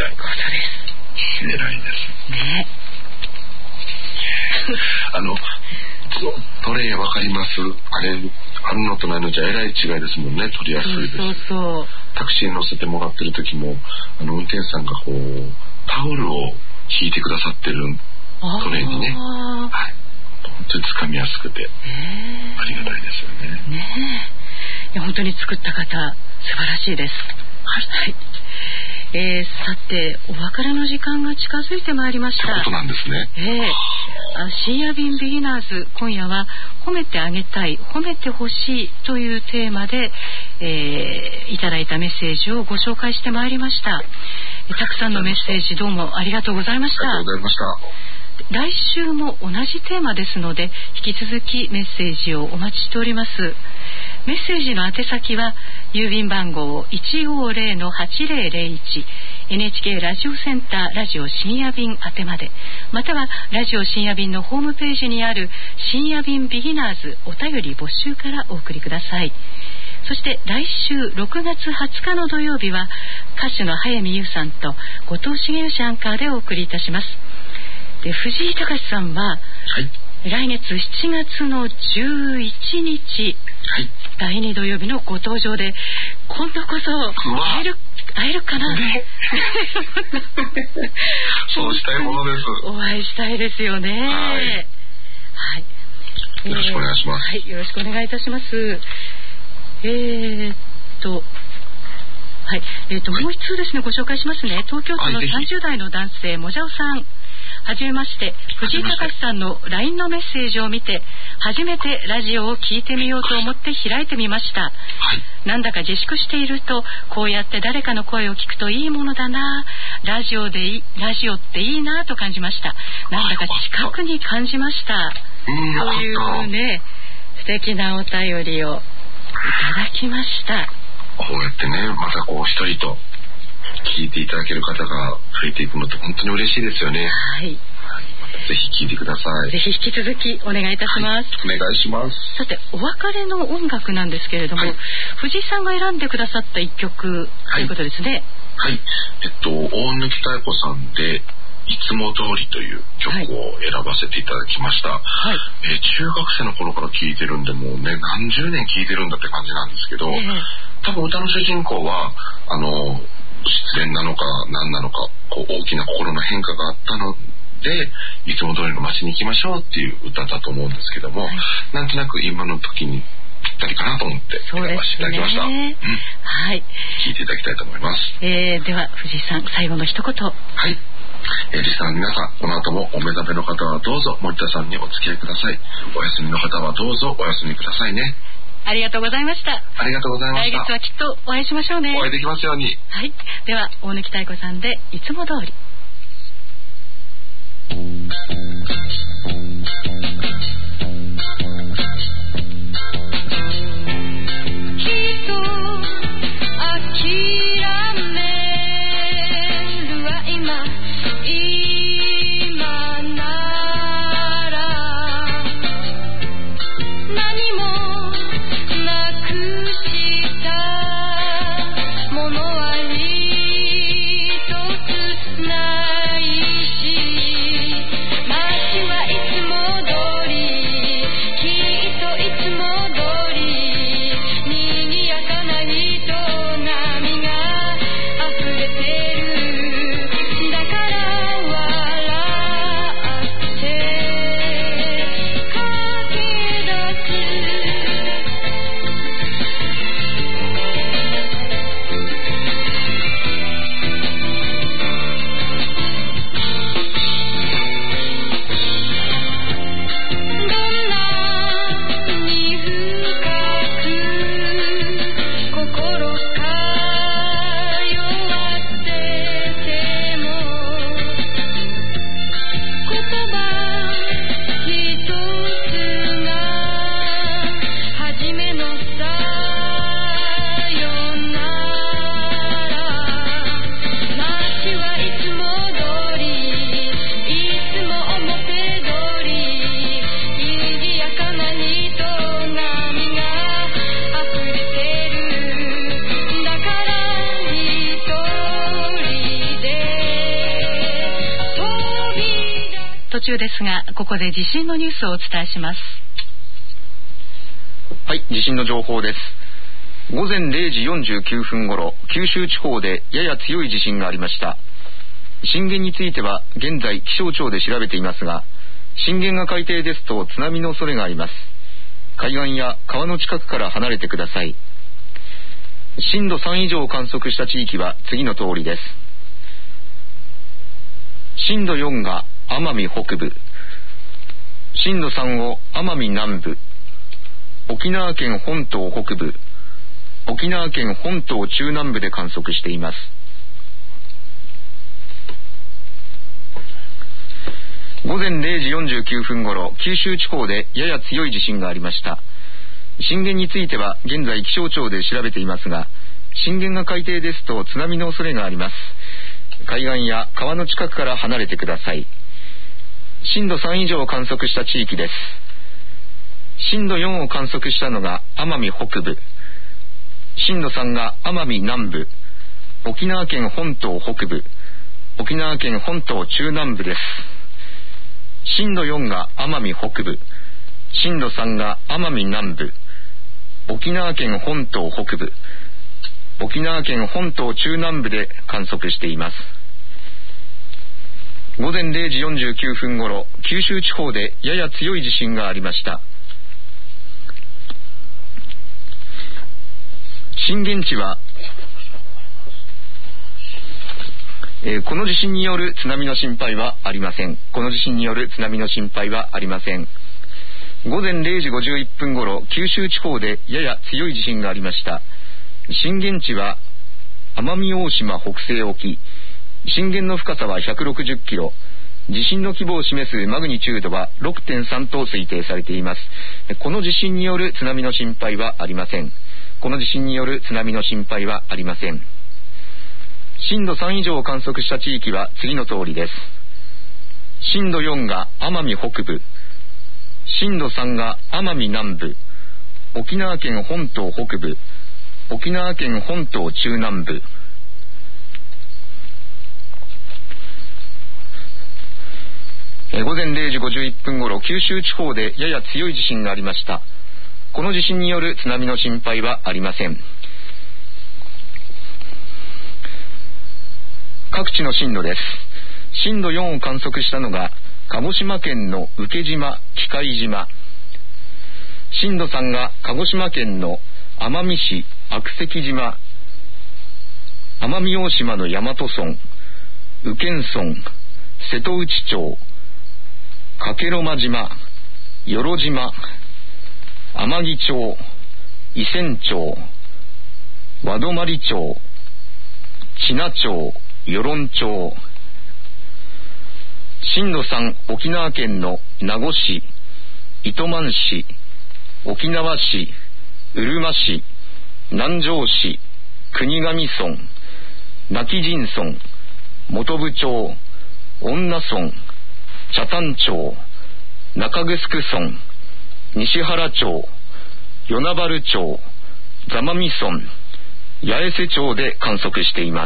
偉いですね。あのトレイわかります。あれあるのとないのじゃえらい違いですもんね。取りやすいです。そうそう、タクシーに乗せてもらってる時もあの運転手さんがこうタオルを引いてくださってるトレイにね、はい、本当に掴みやすくてありがたいですよね。ねえ、いや本当に作った方素晴らしいです。はい、 えー、さてお別れの時間が近づいてまいりました。 ということなんですね。 えー、あ深夜便ビギナーズ、今夜は褒めてあげたい、褒めてほしいというテーマで、えー、いただいたメッセージをご紹介してまいりました。えー、たくさんのメッセージどうもありがとうございました。 ありがとうございました。 来週も同じテーマですので、引き続きメッセージをお待ちしております。メッセージの宛先は郵便番号 いちごーぜろのはちぜろぜろいち エヌエイチケー ラジオセンターラジオ深夜便宛てまで、またはラジオ深夜便のホームページにある深夜便ビギナーズお便り募集からお送りください。そして来週ろくがつはつかの土曜日は歌手の早見優さんと後藤茂之アンカーでお送りいたします。で藤井隆さんは、はい、来月しちがつのじゅういちにち、はい、だいに土曜日のご登場で、今度こそ会える会えるかな、ね、 そうしたいものです。 お会いしたいですよね。はい、はい、 よろしくお願いします。 えー、はい、よろしくお願いいたします。えーっとはい、えーっと、はい、もう一通ですね、ご紹介しますね。東京都のさんじゅうだいの男性、もじゃおさん。はじめまして。藤井隆さんの ライン のメッセージを見て初めてラジオを聞いてみようと思って開いてみました。はい、なんだか自粛しているとこうやって誰かの声を聞くといいものだな、ラジオでいいラジオっていいなと感じました。なんだか近くに感じました。というね、素敵なお便りをいただきました。 こうやってね、またこう一人と聞いていただける方が増えていくのって本当に嬉しいですよね。 はい、 ぜひ聞いてください。 ぜひ引き続きお願いいたします。 はい、お願いします。 さてお別れの音楽なんですけれども、はい、藤井さんが選んでくださった一曲ということですね。 はい、はい、えっと大貫妙子さんでいつも通りという曲を選ばせていただきました。はい、えー、中学生の頃から聴いてるんで、もうね何十年聴いてるんだって感じなんですけど、えー、多分歌の主人公はあの失恋なのか何なのか、こう大きな心の変化があったのでいつも通りの街に行きましょうっていう歌だと思うんですけども、はい、なんとなく今の時にぴったりかなと思って選ばせていただきました。う、ね、うん、はい、聴いていただきたいと思います。 えー、では藤井さん最後の一言。 はい、えー、リスナーの皆さん、この後もお目覚めの方はどうぞ森田さんにお付き合いください。お休みの方はどうぞお休みくださいね。 ありがとうございました。 ありがとうございました。 来月はきっとお会いしましょうね。 お会いできますように。 はい、では大貫妙子さんでいつも通り。途中ですが、ここで地震のニュースをお伝えします。 はい、地震の情報です。午前れいじよんじゅうきゅうふん頃、九州地方でやや強い地震がありました。震源については現在気象庁で調べていますが、震源が海底ですと津波の恐れがあります。海岸や川の近くから離れてください。 震度さん以上を観測した地域は次の通りです。震度よんが奄美北部、震度さんを奄美南部、沖縄県本島北部、沖縄県本島中南部で観測しています。午前れいじよんじゅうきゅうふん頃、九州地方でやや強い地震がありました。震源については現在気象庁で調べていますが、震源が海底ですと津波の恐れがあります。海岸や川の近くから離れてください。震度さん以上を観測した地域です。震度よんを観測したのが奄美北部、震度さんが奄美南部、沖縄県本島北部、沖縄県本島中南部です。震度よんが奄美北部、震度さんが奄美南部、沖縄県本島北部、沖縄県本島中南部で観測しています。午前れいじよんじゅうきゅうふん頃、九州地方でやや強い地震がありました。震源地は、えー、この地震による津波の心配はありません。この地震による津波の心配はありません。午前れいじごじゅういっぷん頃、九州地方でやや強い地震がありました。震源地は奄美大島北西沖、震源の深さはひゃくろくじゅっキロ、地震の規模を示すマグニチュードは ろくてんさん と推定されています。この地震による津波の心配はありません。この地震による津波の心配はありません。震度さん以上を観測した地域は次の通りです。震度よんが奄美北部、震度さんが奄美南部、沖縄県本島北部、沖縄県本島中南部。え午前れいじごじゅういっぷん頃、九州地方でやや強い地震がありました。この地震による津波の心配はありません。各地の震度です。震度よんを観測したのが鹿児島県の請島、喜界島、震度さんが鹿児島県の奄美市悪石島、奄美大島の大和村、宇検村、瀬戸内町、加計呂麻島、与路島、天城町、伊仙町、和泊町、知名町、与論町。震度さん、沖縄県の名護市、糸満市、沖縄市、うるま市、南城市、国頭村、今帰仁村、本部町、恩納村、北谷町、中城村、西原町、与那原町、座間味村、八重瀬町で観測しています。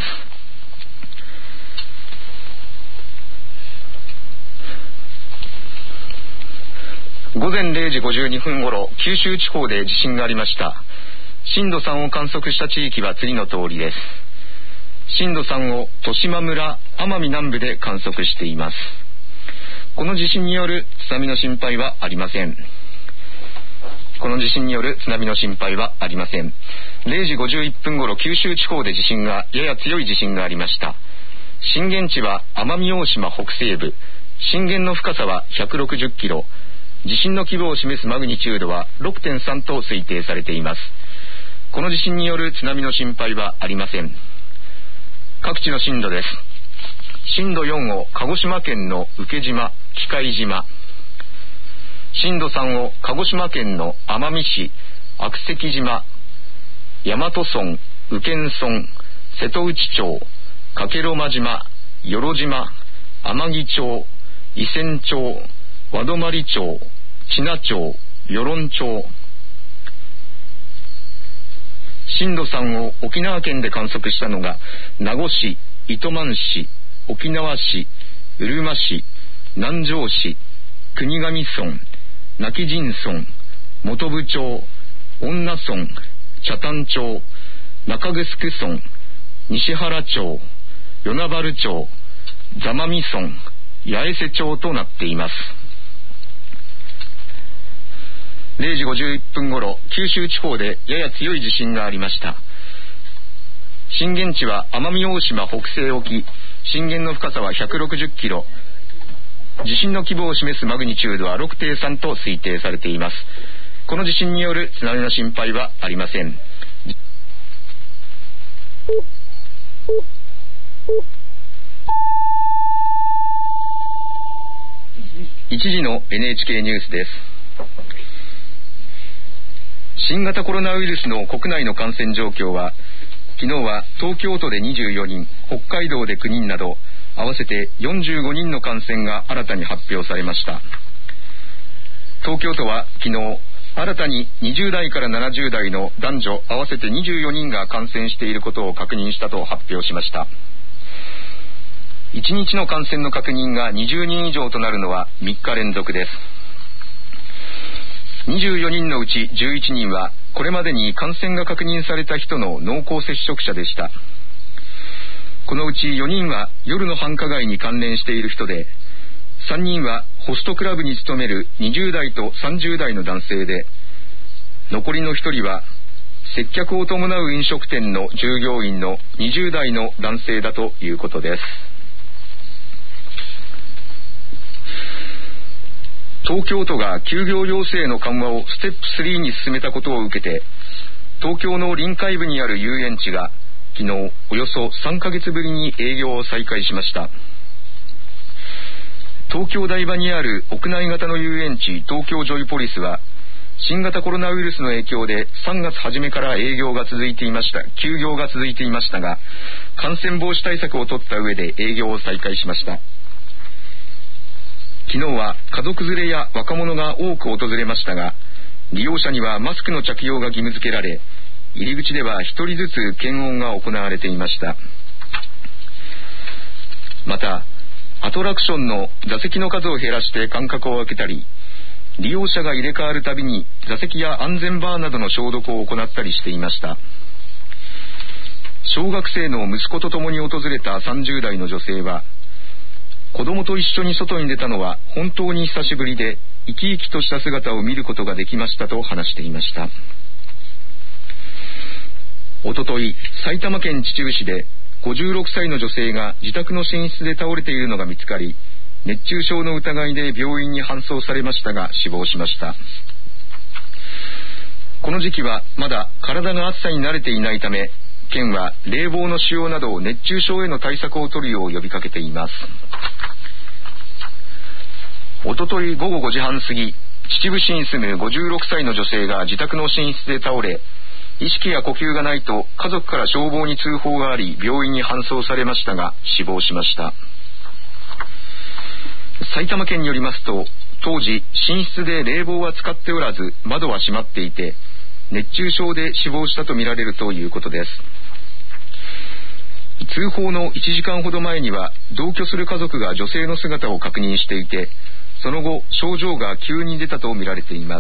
午前れいじごじゅうにふん頃、九州地方で地震がありました。震度さんを観測した地域は次の通りです。震度さんを十島村、奄美南部で観測しています。この地震による津波の心配はありません。この地震による津波の心配はありません。れいじごじゅういっぷん頃、九州地方で地震が、やや強い地震がありました。震源地は奄美大島北西部、震源の深さはひゃくろくじゅっキロ、地震の規模を示すマグニチュードは ろくてんさん と推定されています。この地震による津波の心配はありません。各地の震度です。震度よんを鹿児島県の請島、喜界島、震度さんを鹿児島県の奄美市、悪石島、大和村、宇検村、瀬戸内町、加計呂麻島、与路島、天城町、伊仙町、和泊町、知名町、与論町。震度さんを沖縄県で観測したのが名護市、糸満市、沖縄市、うるま市、南城市、国頭村、今帰仁村、本部町、恩納村、北谷町、中城村、西原町、与那原町、座間味村、八重瀬町となっています。れいじごじゅういっぷん頃、九州地方でやや強い地震がありました。 震源地は奄美大島北西沖、震源の深さはひゃくろくじゅっキロ、地震の規模を示すマグニチュードは ろくてんさん と推定されています。この地震による津波の心配はありません。いちじの エヌエイチケー ニュースです。新型コロナウイルスの国内の感染状況は、昨日は東京都でにじゅうよにん、北海道できゅうにんなど合わせてよんじゅうごにんの感染が新たに発表されました。東京都は昨日新たににじゅう代からななじゅう代の男女合わせてにじゅうよにんが感染していることを確認したと発表しました。いちにちの感染の確認がにじゅうにん以上となるのはみっか連続です。にじゅうよにんのうちじゅういちにんはこれまでに感染が確認された人の濃厚接触者でした。このうちよにんは夜の繁華街に関連している人で、さんにんはホストクラブに勤めるにじゅう代とさんじゅう代の男性で、残りのひとりは接客を伴う飲食店の従業員のにじゅう代の男性だということです。東京都が休業要請の緩和をステップスリーに進めたことを受けて、東京の臨海部にある遊園地が昨日およそさんかげつぶりに営業を再開しました。東京台場にある屋内型の遊園地東京ジョイポリスは、新型コロナウイルスの影響でさんがつ初めから営業が続いていました休業が続いていましたが、感染防止対策を取った上で営業を再開しました。昨日は家族連れや若者が多く訪れましたが、利用者にはマスクの着用が義務付けられ、入り口ではひとりずつ検温が行われていました。またアトラクションの座席の数を減らして間隔を空けたり、利用者が入れ替わるたびに座席や安全バーなどの消毒を行ったりしていました。小学生の息子と共に訪れたさんじゅう代の女性は、子供と一緒に外に出たのは本当に久しぶりで、生き生きとした姿を見ることができましたと話していました。おととい、埼玉県秩父市でごじゅうろくさいの女性が自宅の寝室で倒れているのが見つかり、熱中症の疑いで病院に搬送されましたが死亡しました。この時期はまだ体が暑さに慣れていないため、県は冷房の使用など熱中症への対策を取るよう呼びかけています。おととい午後ごじはん過ぎ、秩父市に住むごじゅうろくさいの女性が自宅の寝室で倒れ、意識や呼吸がないと家族から消防に通報があり、病院に搬送されましたが死亡しました。埼玉県によりますと、当時寝室で冷房は使っておらず窓は閉まっていて、熱中症で死亡したとみられるということです。通報のいちじかんほど前には同居する家族が女性の姿を確認していて、その後症状が急に出たとみられています。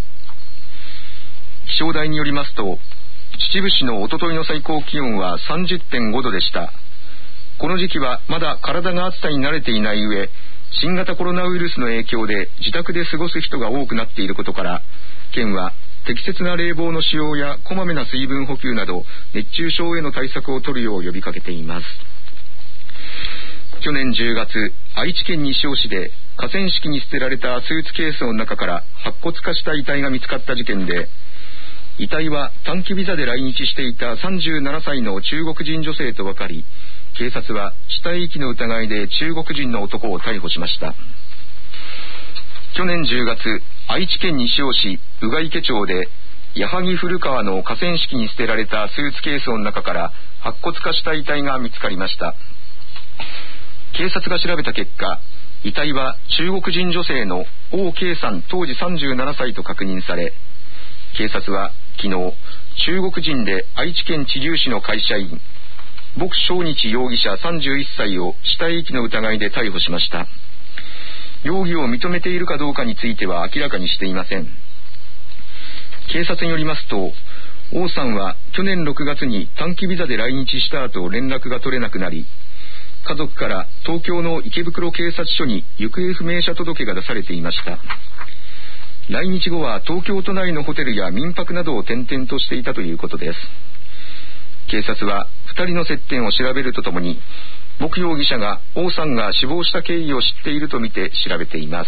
気象台によりますと、秩父市のおとといの最高気温は さんじゅってんごどでした。この時期はまだ体が暑さに慣れていない上、新型コロナウイルスの影響で自宅で過ごす人が多くなっていることから、県は適切な冷房の使用やこまめな水分補給など熱中症への対策を取るよう呼びかけています。去年じゅうがつ、愛知県西尾市で河川敷に捨てられたスーツケースの中から白骨化した遺体が見つかった事件で、遺体は短期ビザで来日していたさんじゅうななさいの中国人女性と分かり、警察は死体遺棄の疑いで中国人の男を逮捕しました。去年じゅうがつ、愛知県西尾市宇賀池町で矢作古川の河川敷に捨てられたスーツケースの中から白骨化した遺体が見つかりました。警察が調べた結果、遺体は中国人女性の王慶さん当時さんじゅうななさいと確認され、警察は昨日中国人で愛知県知立市の会社員牧正日容疑者さんじゅういっさいを死体遺棄の疑いで逮捕しました。容疑を認めているかどうかについては明らかにしていません。警察によりますと、王さんは去年ろくがつに短期ビザで来日した後連絡が取れなくなり、家族から東京の池袋警察署に行方不明者届が出されていました。来日後は東京都内のホテルや民泊などを転々としていたということです。警察はふたりの接点を調べるとともに、僕容疑者が王さんが死亡した経緯を知っているとみて調べています。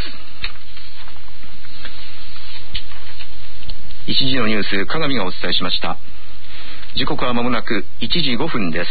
いちじのニュース、鏡がお伝えしました。時刻は間もなくいちじごふんです。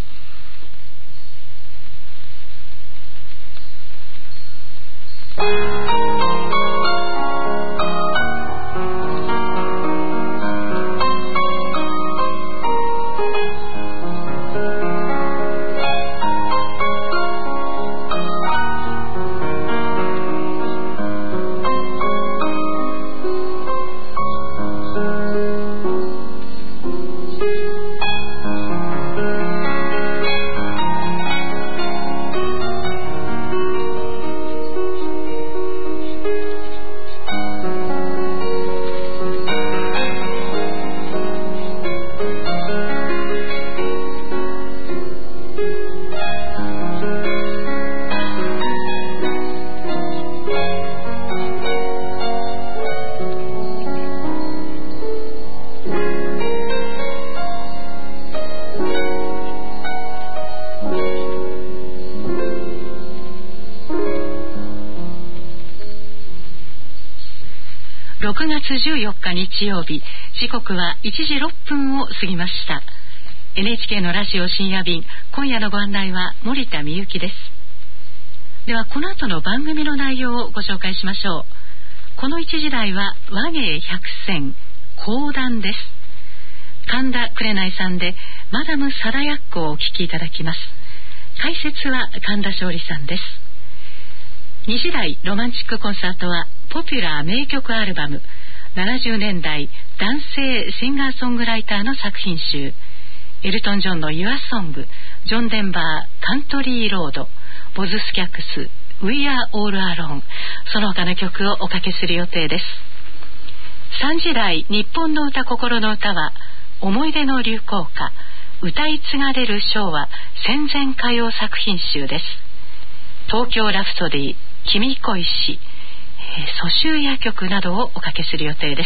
ろくがつじゅうよっか日曜日、時刻はいちじろっぷんを過ぎました。 エヌエイチケー のラジオ深夜便、今夜のご案内は森田美幸です。ではこの後の番組の内容をご紹介しましょう。このいちじ台は和芸百選講談です。神田紅さんでマダム貞奴をお聞きいただきます。解説は神田勝利さんです。にじ台ロマンチックコンサートはポピュラー名曲アルバムななじゅうねんだい男性シンガーソングライターの作品集、エルトン・ジョンの Your Song、 ジョン・デンバーカントリーロード、ボズ・スキャックス We Are All Alone、 その他の曲をおかけする予定です。さんじ台日本の歌心の歌は思い出の流行歌、歌い継がれる昭和戦前歌謡作品集です。東京ラプソディ、君恋し、蘇州夜曲などをおかけする予定です。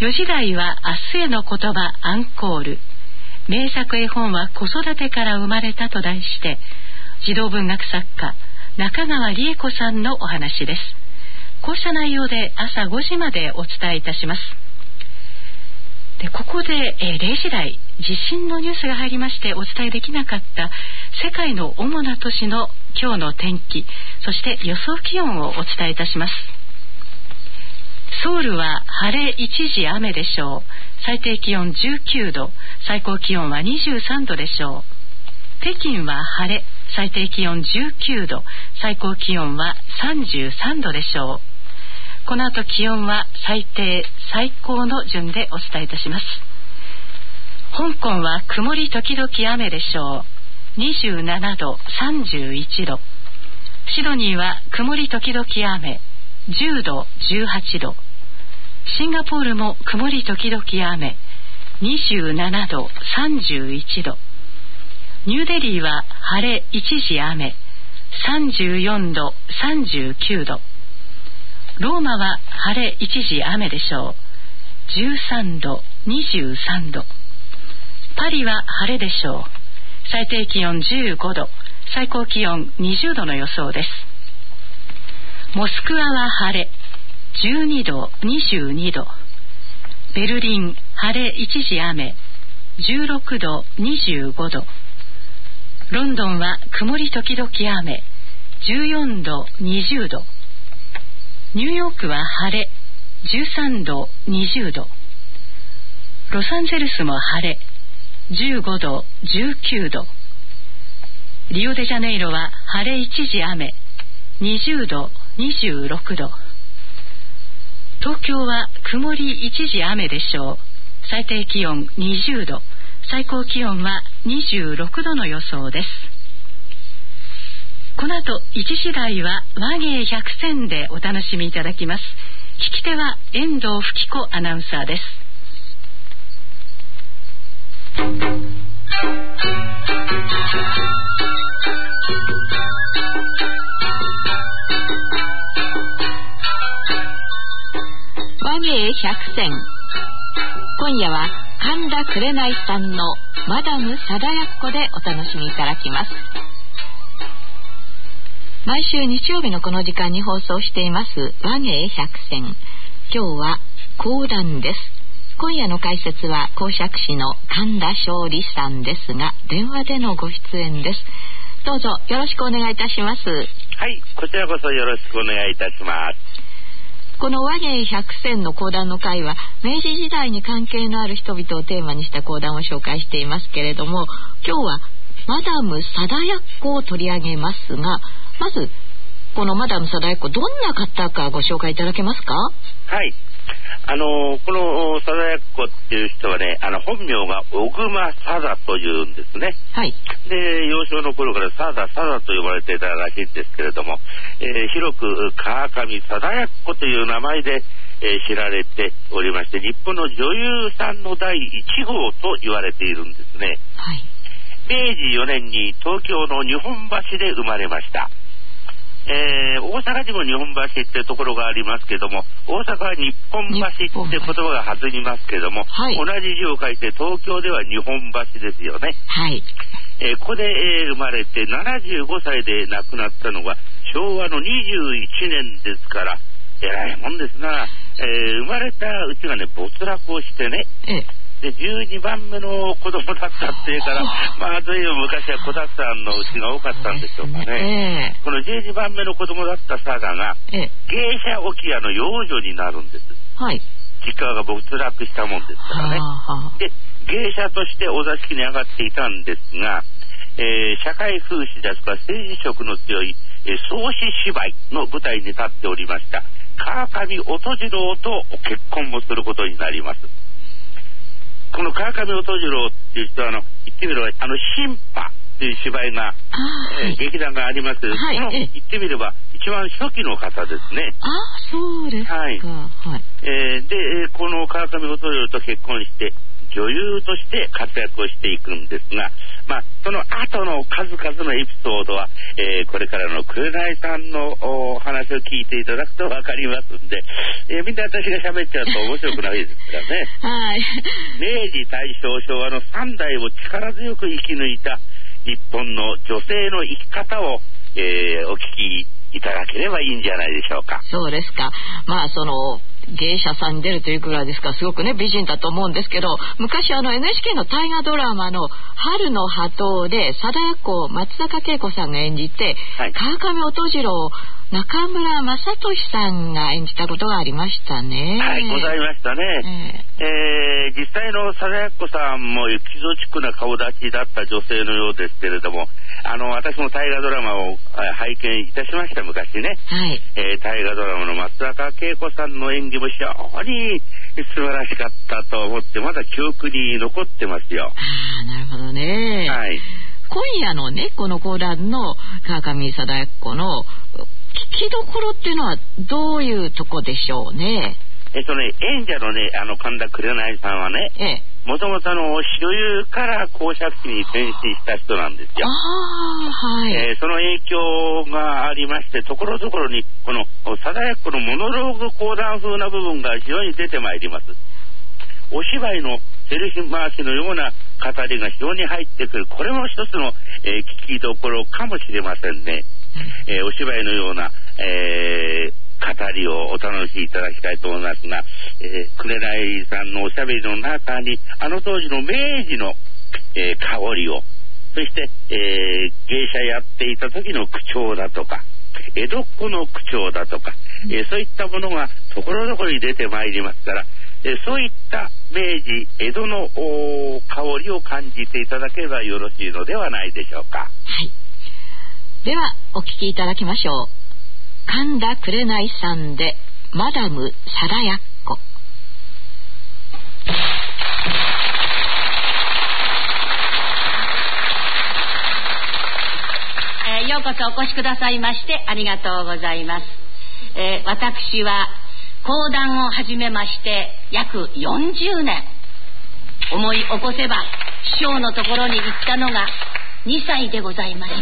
よじ台は明日への言葉アンコール、名作絵本は子育てから生まれたと題して、児童文学作家中川理恵子さんのお話です。こうした内容で朝ごじまでお伝えいたします。でここで、えー、れいじ台地震のニュースが入りまして、お伝えできなかった世界の主な都市の今日の天気、そして予想気温をお伝えいたします。ソウルは晴れ一時雨でしょう。最低気温じゅうきゅうど、最高気温はにじゅうさんどでしょう。北京は晴れ、最低気温じゅうきゅうど、最高気温はさんじゅうさんどでしょう。この後気温は最低最高の順でお伝えいたします。香港は曇り時々雨でしょう。にじゅうななど、さんじゅういちど。シドニーは曇り時々雨、じゅうど、じゅうはちど。シンガポールも曇り時々雨、にじゅうななど、さんじゅういちど。ニューデリーは晴れ一時雨、さんじゅうよんど、さんじゅうきゅうど。ローマは晴れ一時雨でしょう。じゅうさんど、にじゅうさんど。パリは晴れでしょう。最低気温じゅうごど、最高気温にじゅうどの予想です。モスクワは晴れ、じゅうにど、にじゅうにど。ベルリン晴れ一時雨、じゅうろくど、にじゅうごど。ロンドンは曇り時々雨、じゅうよんど、にじゅうど。ニューヨークは晴れ、じゅうさんど、にじゅうど。ロサンゼルスも晴れ、じゅうごど、じゅうきゅうど。リオデジャネイロは晴れ一時雨、にじゅうど、にじゅうろくど。東京は曇り一時雨でしょう。最低気温にじゅうど、最高気温はにじゅうろくどの予想です。この後いちじ台は和芸百選でお楽しみいただきます。聞き手は遠藤吹子アナウンサーです。 和芸百選。今夜は神田紅さんのマダム貞奴でお楽しみいただきます。毎週日曜日のこの時間に放送しています和芸百選。今日は講談です。今夜の解説は講釈師の神田勝利さんですが、電話でのご出演です。どうぞよろしくお願いいたします。 はい、こちらこそよろしくお願いいたします。 この和芸百選の講談の会は、明治時代に関係のある人々をテーマにした講談を紹介していますけれども、今日はマダム貞奴を取り上げますが、まずこのマダム貞奴、どんな方かご紹介いただけますか？ はい、あのこの貞奴っていう人はね、あの本名が小熊貞というんですね。はい。で、幼少の頃から貞貞と呼ばれていたらしいんですけれども、えー、広く川上貞奴という名前で、えー、知られておりまして、日本の女優さんの第一号と言われているんですね。はい。めいじよねんに東京の日本橋で生まれました。えー、大阪にも日本橋ってところがありますけども、大阪は日本橋って言葉が弾みますけども、はい、同じ字を書いて東京では日本橋ですよね。はい。えー、ここで、えー、生まれてななじゅうごさいで亡くなったのが昭和のにじゅういちねんですから、えらいもんですな。えー、生まれたうちがね、没落をしてね、えでじゅうにばんめの子供だったっていうから、まあ随分昔は子だくさんのうちが多かったんでしょうかね。えー、このじゅうにばんめの子供だった佐賀が、えー、芸者置屋の養女になるんです。はい。実家が没落したもんですからね。で、芸者としてお座敷に上がっていたんですが、えー、社会風刺ですとか政治色の強い、えー、創始芝居の舞台に立っておりました川上音次郎と結婚もすることになります。この川上音次郎っていう人は、あの言ってみればあの新派っていう芝居が、えーはい、劇団がありますけど、はい、この言ってみれば一番初期の方ですね。あ、そうですか。はい。はい、えー、でこの川上音次郎と結婚して女優として活躍をしていくんですが、まあ、その後の数々のエピソードは、えー、これからの紅さんのお話を聞いていただくと分かりますんで、えー、みんな私が喋っちゃうと面白くないですからね。はい。明治大正昭和のさん代を力強く生き抜いた日本の女性の生き方を、えー、お聞きいただければいいんじゃないでしょうか。そうですか。まあその芸者さんに出るというくらいですから、すごくね美人だと思うんですけど、昔あの エヌエイチケー の大河ドラマの春の波頭で貞奴を松坂慶子さんが演じて、はい、川上音次郎を中村雅俊さんが演じたことがありましたね。はい、ございましたね。えーえー、実際の貞奴さんもエキゾチックな顔立ちだった女性のようですけれども、あの私も大河ドラマを拝見いたしました昔ね。はい。えー、大河ドラマの松坂慶子さんの演技も非常に素晴らしかったと思って、まだ記憶に残ってますよ。ああ、なるほどね。はい。今夜のねこの講談の川上貞奴の聞きどころっていうのはどういうとこでしょうね。えっとね、演者のね、あの神田紅さんはね、ええ、もともとあの女優から講釈師に転身した人なんですよ。あ、はい。えー、その影響がありまして、ところどころにこの貞奴のモノローグ講談風な部分が非常に出てまいります。お芝居のセルフ回しのような語りが非常に入ってくる。これも一つの、えー、聞きどころかもしれませんね。えー、お芝居のような、えー、語りをお楽しみいただきたいと思いますが、えー、紅さんのおしゃべりの中にあの当時の明治の、えー、香りを、そして、えー、芸者やっていた時の口調だとか江戸っ子の口調だとか、えー、そういったものがところどころに出てまいりますから、えー、そういった明治江戸の香りを感じていただければよろしいのではないでしょうか。はい。ではお聞きいただきましょう。神田紅さんでマダム貞奴。 えー、ようこそお越しくださいましてありがとうございます。えー、私は講談を始めまして約よんじゅうねん。思い起こせば師匠のところに行ったのがにさいでございました。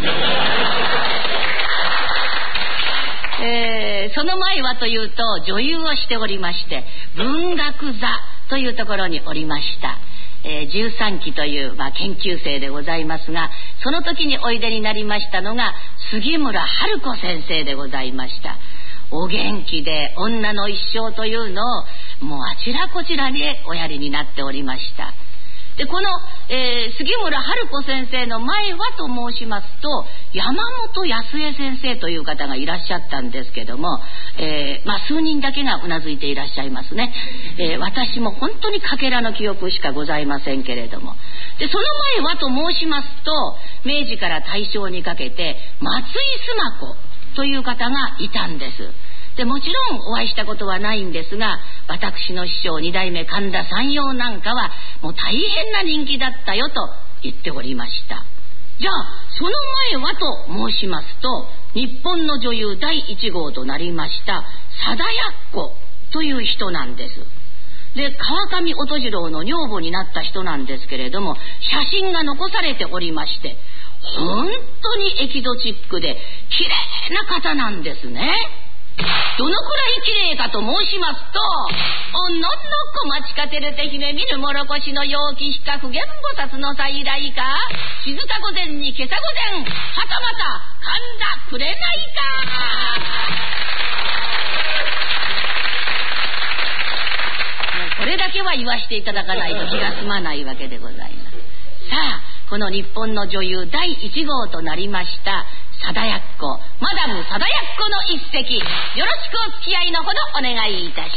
えー、その前はというと女優をしておりまして文学座というところにおりました。 えー、じゅうさんきという、まあ、研究生でございますが、その時においでになりましたのが杉村春子先生でございました。お元気で女の一生というのをもうあちらこちらにおやりになっておりました。でこの、えー、杉村春子先生の前はと申しますと、山本康江先生という方がいらっしゃったんですけども、えーまあ、数人だけがうなずいていらっしゃいますね。えー、私も本当にかけらの記憶しかございませんけれども、でその前はと申しますと、明治から大正にかけて松井須磨子という方がいたんです。でもちろんお会いしたことはないんですが、私の師匠二代目神田山陽なんかはもう大変な人気だったよと言っておりました。じゃあその前はと申しますと、日本の女優第一号となりました貞奴という人なんです。で川上音次郎の女房になった人なんですけれども、写真が残されておりまして、本当にエキゾチックで綺麗な方なんですね。どのくらい綺麗かと申しますと、おののこまちかてるて姫見るもろこしの陽気比較玄菩薩の再来か、静か御前に今朝御前、はたまた神田くれないか。もうこれだけは言わせていただかないと気が済まないわけでございます。さあこの日本の女優第一号となりました貞奴、マダム貞奴の一席、よろしくお付き合いのほどお願いいたします。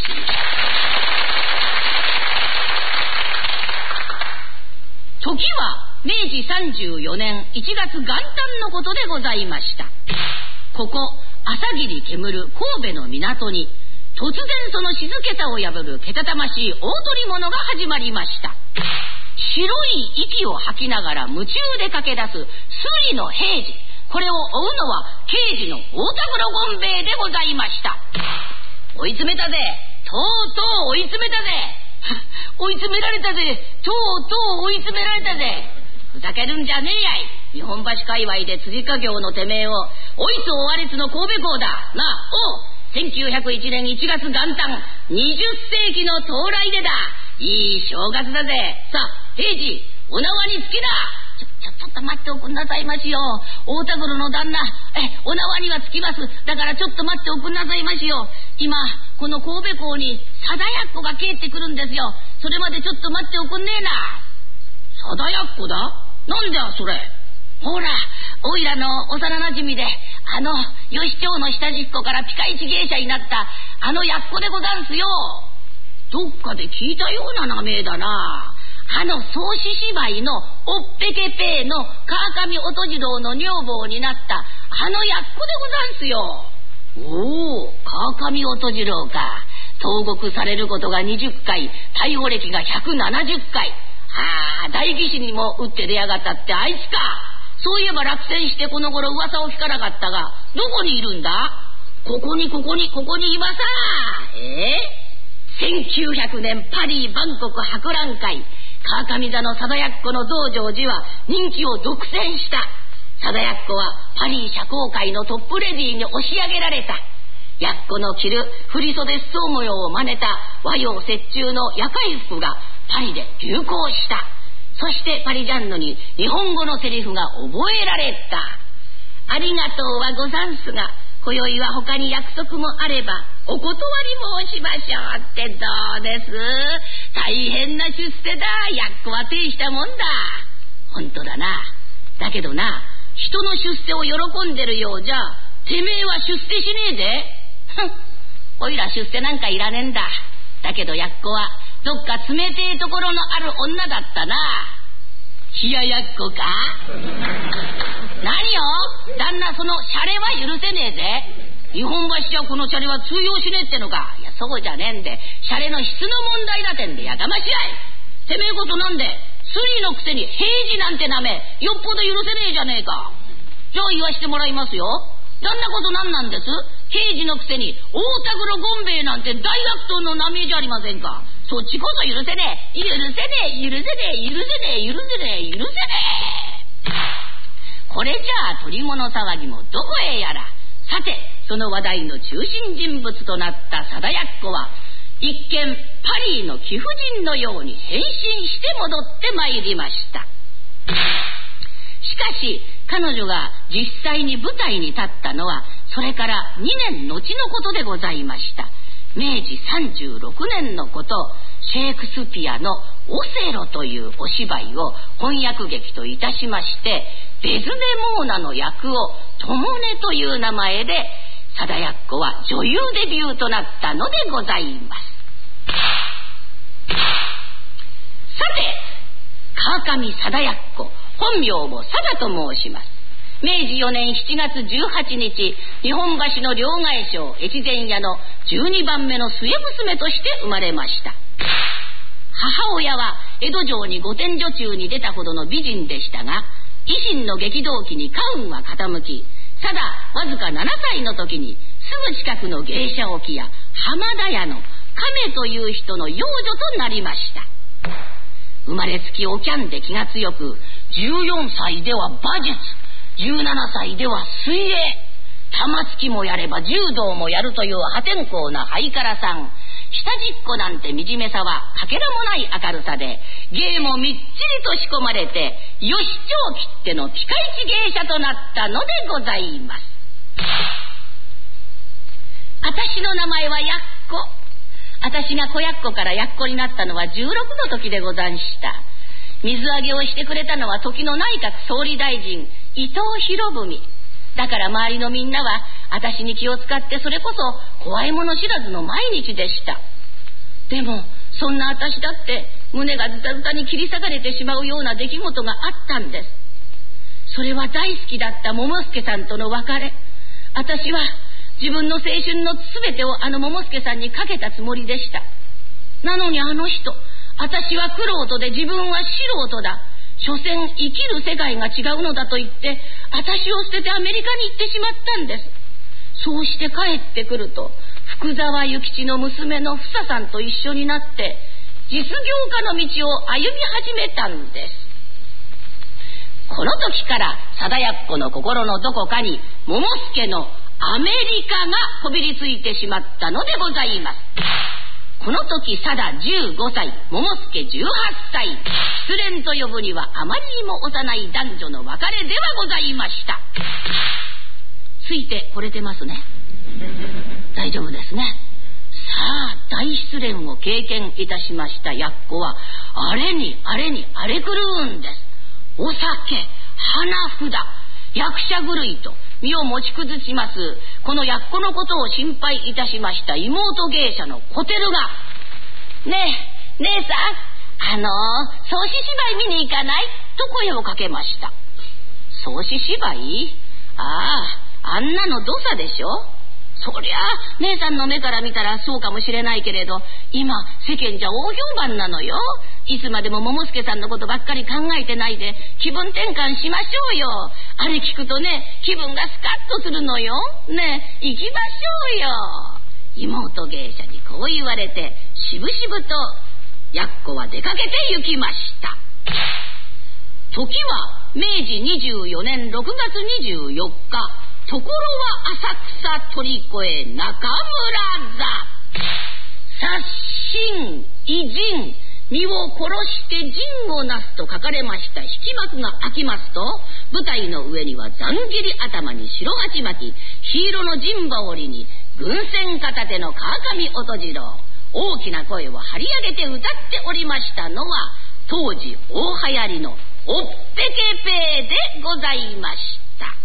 時はめいじさんじゅうよねんいちがつ元旦のことでございました。ここ朝霧煙る神戸の港に突然その静けさを破るけたたましい大捕り物が始まりました。白い息を吐きながら夢中で駆け出すスリの平次、これを追うのは刑事の大田黒権兵衛でございました。追い詰めたぜ、とうとう追い詰めたぜ追い詰められたぜ、とうとう追い詰められたぜ。ふざけるんじゃねえやい。日本橋界隈で辻家業のてめえをおいつ追われつの神戸港だなお。せんきゅうひゃくいちねんいちがつ元旦、にじゅっせいきの到来でだ。いい正月だぜ。さあ平次、お縄につきだ。ちょ、ちょ、ちょっと待っておくんなさいましよ。大田黒の旦那、え、お縄にはつきます。だからちょっと待っておくんなさいましよ。今、この神戸港に貞奴が帰ってくるんですよ。それまでちょっと待っておくんねえな。貞奴だ？なんだそれ。ほら、おいらの幼なじみで、あの、吉町の下じっこからピカイチ芸者になった、あの奴でござんすよ。どっかで聞いたような名前だな。あの創始芝居のおっぺけぺーの川上音次郎の女房になったあの奴でござんすよ。おお、川上音次郎か。投獄されることがにじゅっかい、逮捕歴がひゃくななじゅっかい。はあ、大義士にも打って出やがったってあいつか。そういえば落選してこの頃噂を聞かなかったが、どこにいるんだ？ここにここにここにいまさ。えー、せんきゅうひゃくねんパリバンコク博覧会、川上座の貞奴の増上寺は人気を独占した。貞奴はパリ社交界のトップレディーに押し上げられた。奴の着る振り袖裾模様を真似た和洋折衷の夜会服がパリで流行した。そしてパリジャンヌに日本語のセリフが覚えられた。ありがとうはござんすが、今宵は他に約束もあればお断り申しましょうってどうです？大変な出世だ。奴は大したもんだ。本当だな。だけどな、人の出世を喜んでるようじゃてめえは出世しねえぜ。おいら出世なんかいらねえんだ。だけど奴はどっか冷てえところのある女だったな。冷ややっこか？何よ、旦那、そのシャレは許せねえぜ。日本橋じゃこのシャレは通用しねえってのか。いや、そうじゃねえんで、シャレの質の問題だってんで、やかましやい。てめえこそなんでスリのくせに平次なんて名前よっぽど許せねえじゃねえか。じゃあ言わしてもらいますよ。旦那こそ何なんです？平次のくせに大田黒権兵衛なんて大悪党の名前じゃありませんか。そっちこそ許せねえ、許せねえ、許せねえ、許せねえ、許せねえ、許せねえ。これじゃあ取り物騒ぎもどこへやら。さて、その話題の中心人物となった貞奴は一見パリの貴婦人のように変身して戻ってまいりました。しかし彼女が実際に舞台に立ったのはそれからにねん後のことでございました。めいじさんじゅうろくねんのこと、シェイクスピアのオセロというお芝居を翻訳劇といたしまして、デズデモーナの役をトモネという名前で貞奴は女優デビューとなったのでございます。さて、川上貞奴、本名も貞と申します。めいじよねんしちがつじゅうはちにち、日本橋の両替商越前屋のじゅうにばんめの末娘として生まれました。母親は江戸城に御殿女中に出たほどの美人でしたが、維新の激動期に家運は傾き、ただわずかななさいの時にすぐ近くの芸者置屋浜田屋の亀という人の養女となりました。生まれつきおきゃんで気が強く、じゅうよんさいでは馬術、じゅうななさいでは水泳、玉突きもやれば柔道もやるという破天荒なハイカラさん。下じっこなんて惨めさはかけらもない明るさで、芸もみっちりと仕込まれて、よし丁きってのピカイチ芸者となったのでございます。私の名前はやっこ。私が子やっこからやっこになったのはじゅうろくの時でござんした。水揚げをしてくれたのは時の内閣総理大臣伊藤博文。だから周りのみんなは私に気を使って、それこそ怖いもの知らずの毎日でした。でもそんな私だって胸がズタズタに切り裂かれてしまうような出来事があったんです。それは大好きだった桃助さんとの別れ。私は自分の青春の全てをあの桃助さんにかけたつもりでした。なのにあの人、私は玄人で自分は素人だ、所詮生きる世界が違うのだと言って私を捨ててアメリカに行ってしまったんです。そうして帰ってくると、福沢諭吉の娘の房さんと一緒になって実業家の道を歩み始めたんです。この時から貞奴の心のどこかに桃助のアメリカがこびりついてしまったのでございます。この時貞じゅうごさい、桃助じゅうはっさい、失恋と呼ぶにはあまりにも幼い男女の別れではございました。ついてこれてますね。大丈夫ですね。さあ、大失恋を経験いたしましたやっこはあれにあれに荒れ狂うんです。お酒、花札、役者狂いと身を持ち崩しますこのやっこのことを心配いたしました妹芸者の小照が、ねえ姉さん、あのー、草子芝居見に行かないと声をかけました。草子芝居？ああ、あんなの土佐でしょ。そりゃあ姉さんの目から見たらそうかもしれないけれど、今世間じゃ大評判なのよ。いつまでも桃助さんのことばっかり考えてないで気分転換しましょうよ。あれ聞くとね、気分がスカッとするのよ。ねえ、行きましょうよ。妹芸者にこう言われて、しぶしぶとやっこは出かけて行きました。時はめいじにじゅうよねんろくがつにじゅうよっか、ところは浅草鳥越中村座。殺身偉人、身を殺して陣をなすと書かれました引き幕が開きますと、舞台の上にはざん切り頭に白鉢巻き、黄色の陣羽織に軍船片手の川上音次郎、大きな声を張り上げて歌っておりましたのは当時大流行りのおっぺけぺでございました。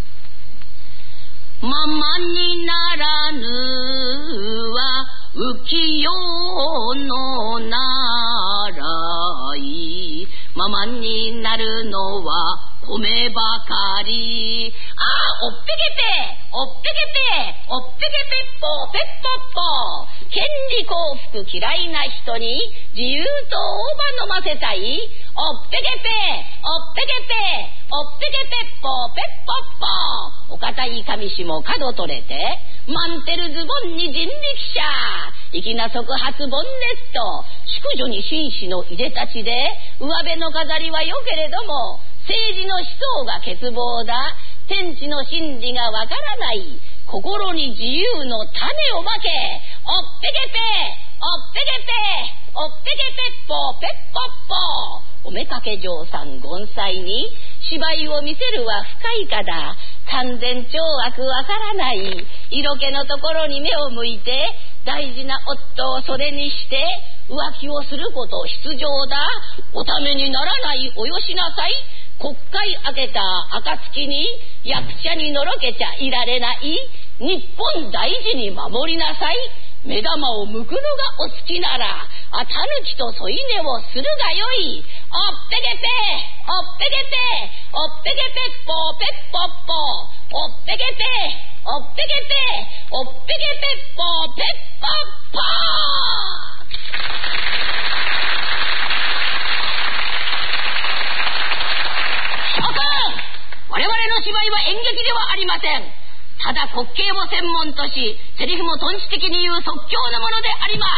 ままにならぬは浮世のならい、ままになるのは米ばかり。ああ、おっぺけぺ、おっぺけぺ、おっぺけぺっぽ、ぺっぽっぽ。権利幸福嫌いな人に自由と大葉飲ませたい。おっぺけぺ、おっぺけぺ、おっぺけぺっぽ、ぺっぽっぽ。お堅い上しも角取れて、マンテルズボンに人力車。粋な即発ボンネット。淑女に紳士のいでたちで、上辺の飾りはよけれども、政治の思想が欠乏だ。天地の真理がわからない。心に自由の種をまけ。おっぺけぺ、 おっぺけぺおっぺけぺっぽぺっぽっぽ。おめかけ嬢さんごんさいに芝居を見せるは不快かだ。完全懲悪わからない。色気のところに目を向いて大事な夫を袖にして浮気をすること必要だ。おためにならないおよしなさい。国会開けた暁に役者にのろけちゃいられない。日本大事に守りなさい。目玉を向くのがお好きならあたぬきと添い寝をするがよい。おっぺけぺおっぺけぺおっぺけぺっぽぺっぽっぽ。おっぺけぺおっぺけぺおっぺけぺっぽぺっぽっぽ。諸君、我々の芝居は演劇ではありません。ただ滑稽を専門としセリフもトンチ的に言う即興のものであります。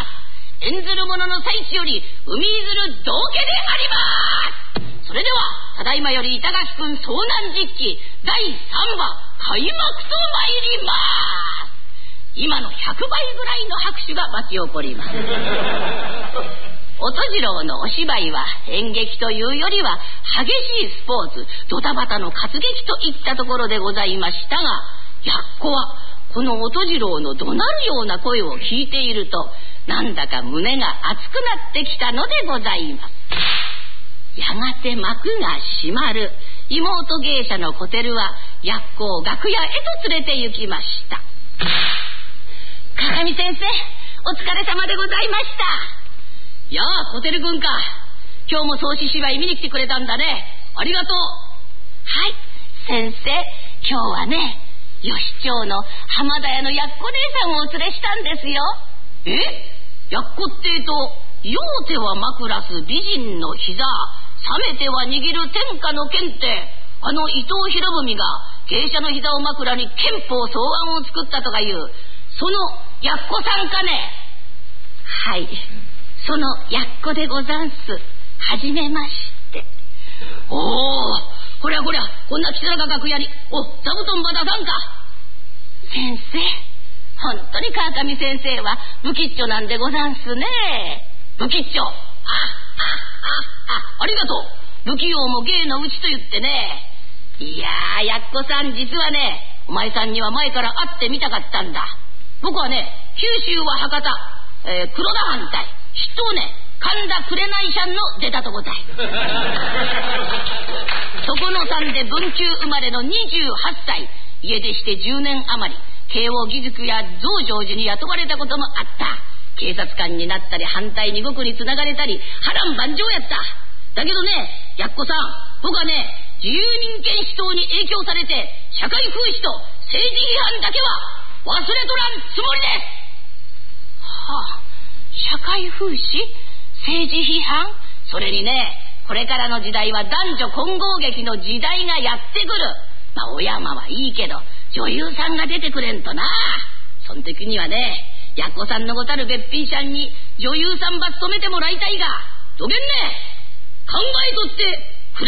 演ずる者の最中より海ずる道家であります。それではただいまより板垣君遭難実記だいさんわ開幕と参ります。今のひゃくばいぐらいの拍手が沸き起こります。音次郎のお芝居は演劇というよりは激しいスポーツドタバタの活劇といったところでございましたが、やっこはこの音次郎の怒鳴るような声を聞いているとなんだか胸が熱くなってきたのでございます。やがて幕が閉まる。妹芸者の小照はやっこを楽屋へと連れて行きました。鏡先生、お疲れ様でございました。やあ小照君か、今日も創始芝居見に来てくれたんだね。ありがとう。はい先生、今日はね吉町の浜田屋のやっこ姉さんをお連れしたんですよ。え？やっこってえと、酔うては枕す美人の膝、冷めては握る天下の剣って、あの伊藤博文が芸者の膝を枕に憲法草案を作ったとかいう、そのやっこさんかね。はい、そのやっこでござんす。はじめまして。おお、こりゃこりゃ、こんなきつらか楽屋にお座布団ば出さんか。先生、本当に川上先生は不吉祥なんでござんすね。不吉祥、ああああありがとう。不器用も芸のうちと言ってね。いやーやっこさん、実はねお前さんには前から会ってみたかったんだ。僕はね九州は博多、えー、黒田藩隊筆頭ね神田紅シャンの出たとこたい。そこのさんで文久生まれのにじゅうはっさい、家出してじゅうねん余り慶応義塾や増上寺に雇われたこともあった。警察官になったり反対に獄につながれたり波乱万丈やった。だけどねやっこさん、僕はね自由民権思想に影響されて社会風刺と政治批判だけは忘れとらんつもりです。はあ、社会風刺、政治批判、それにねこれからの時代は男女混合劇の時代がやってくる。まあお山はいいけど女優さんが出てくれんとな。その時にはねやっこさんのごたるべっぴんちゃんに女優さんば務めてもらいたいが、どげんね考えとってく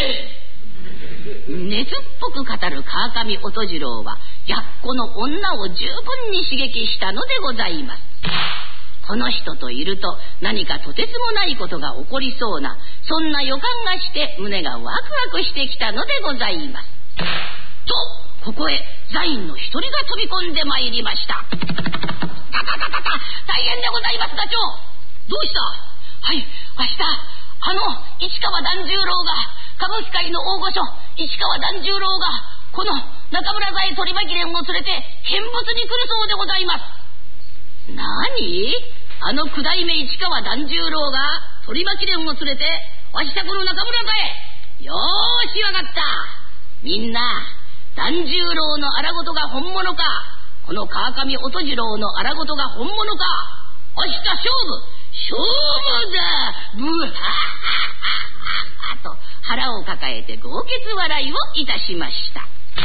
れんね。熱っぽく語る川上音次郎はやっこの女を十分に刺激したのでございます。この人といると何かとてつもないことが起こりそうな、そんな予感がして胸がワクワクしてきたのでございます。とここへ座員の一人が飛び込んでまいりました。たたたたた、大変でございます、座長。どうした？はい、明日あの市川團十郎が、歌舞伎界の大御所市川團十郎がこの中村座へ取り巻き連を連れて見物に来るそうでございます。何？あの九代目市川團十郎が取り巻き連を連れてわしたこの中村座へ。よーし、わかった。みんな團十郎の荒事が本物か、この川上音次郎の荒事が本物か、明日勝負勝負だブハッハッハッハッと腹を抱えて豪傑笑いをいたしました。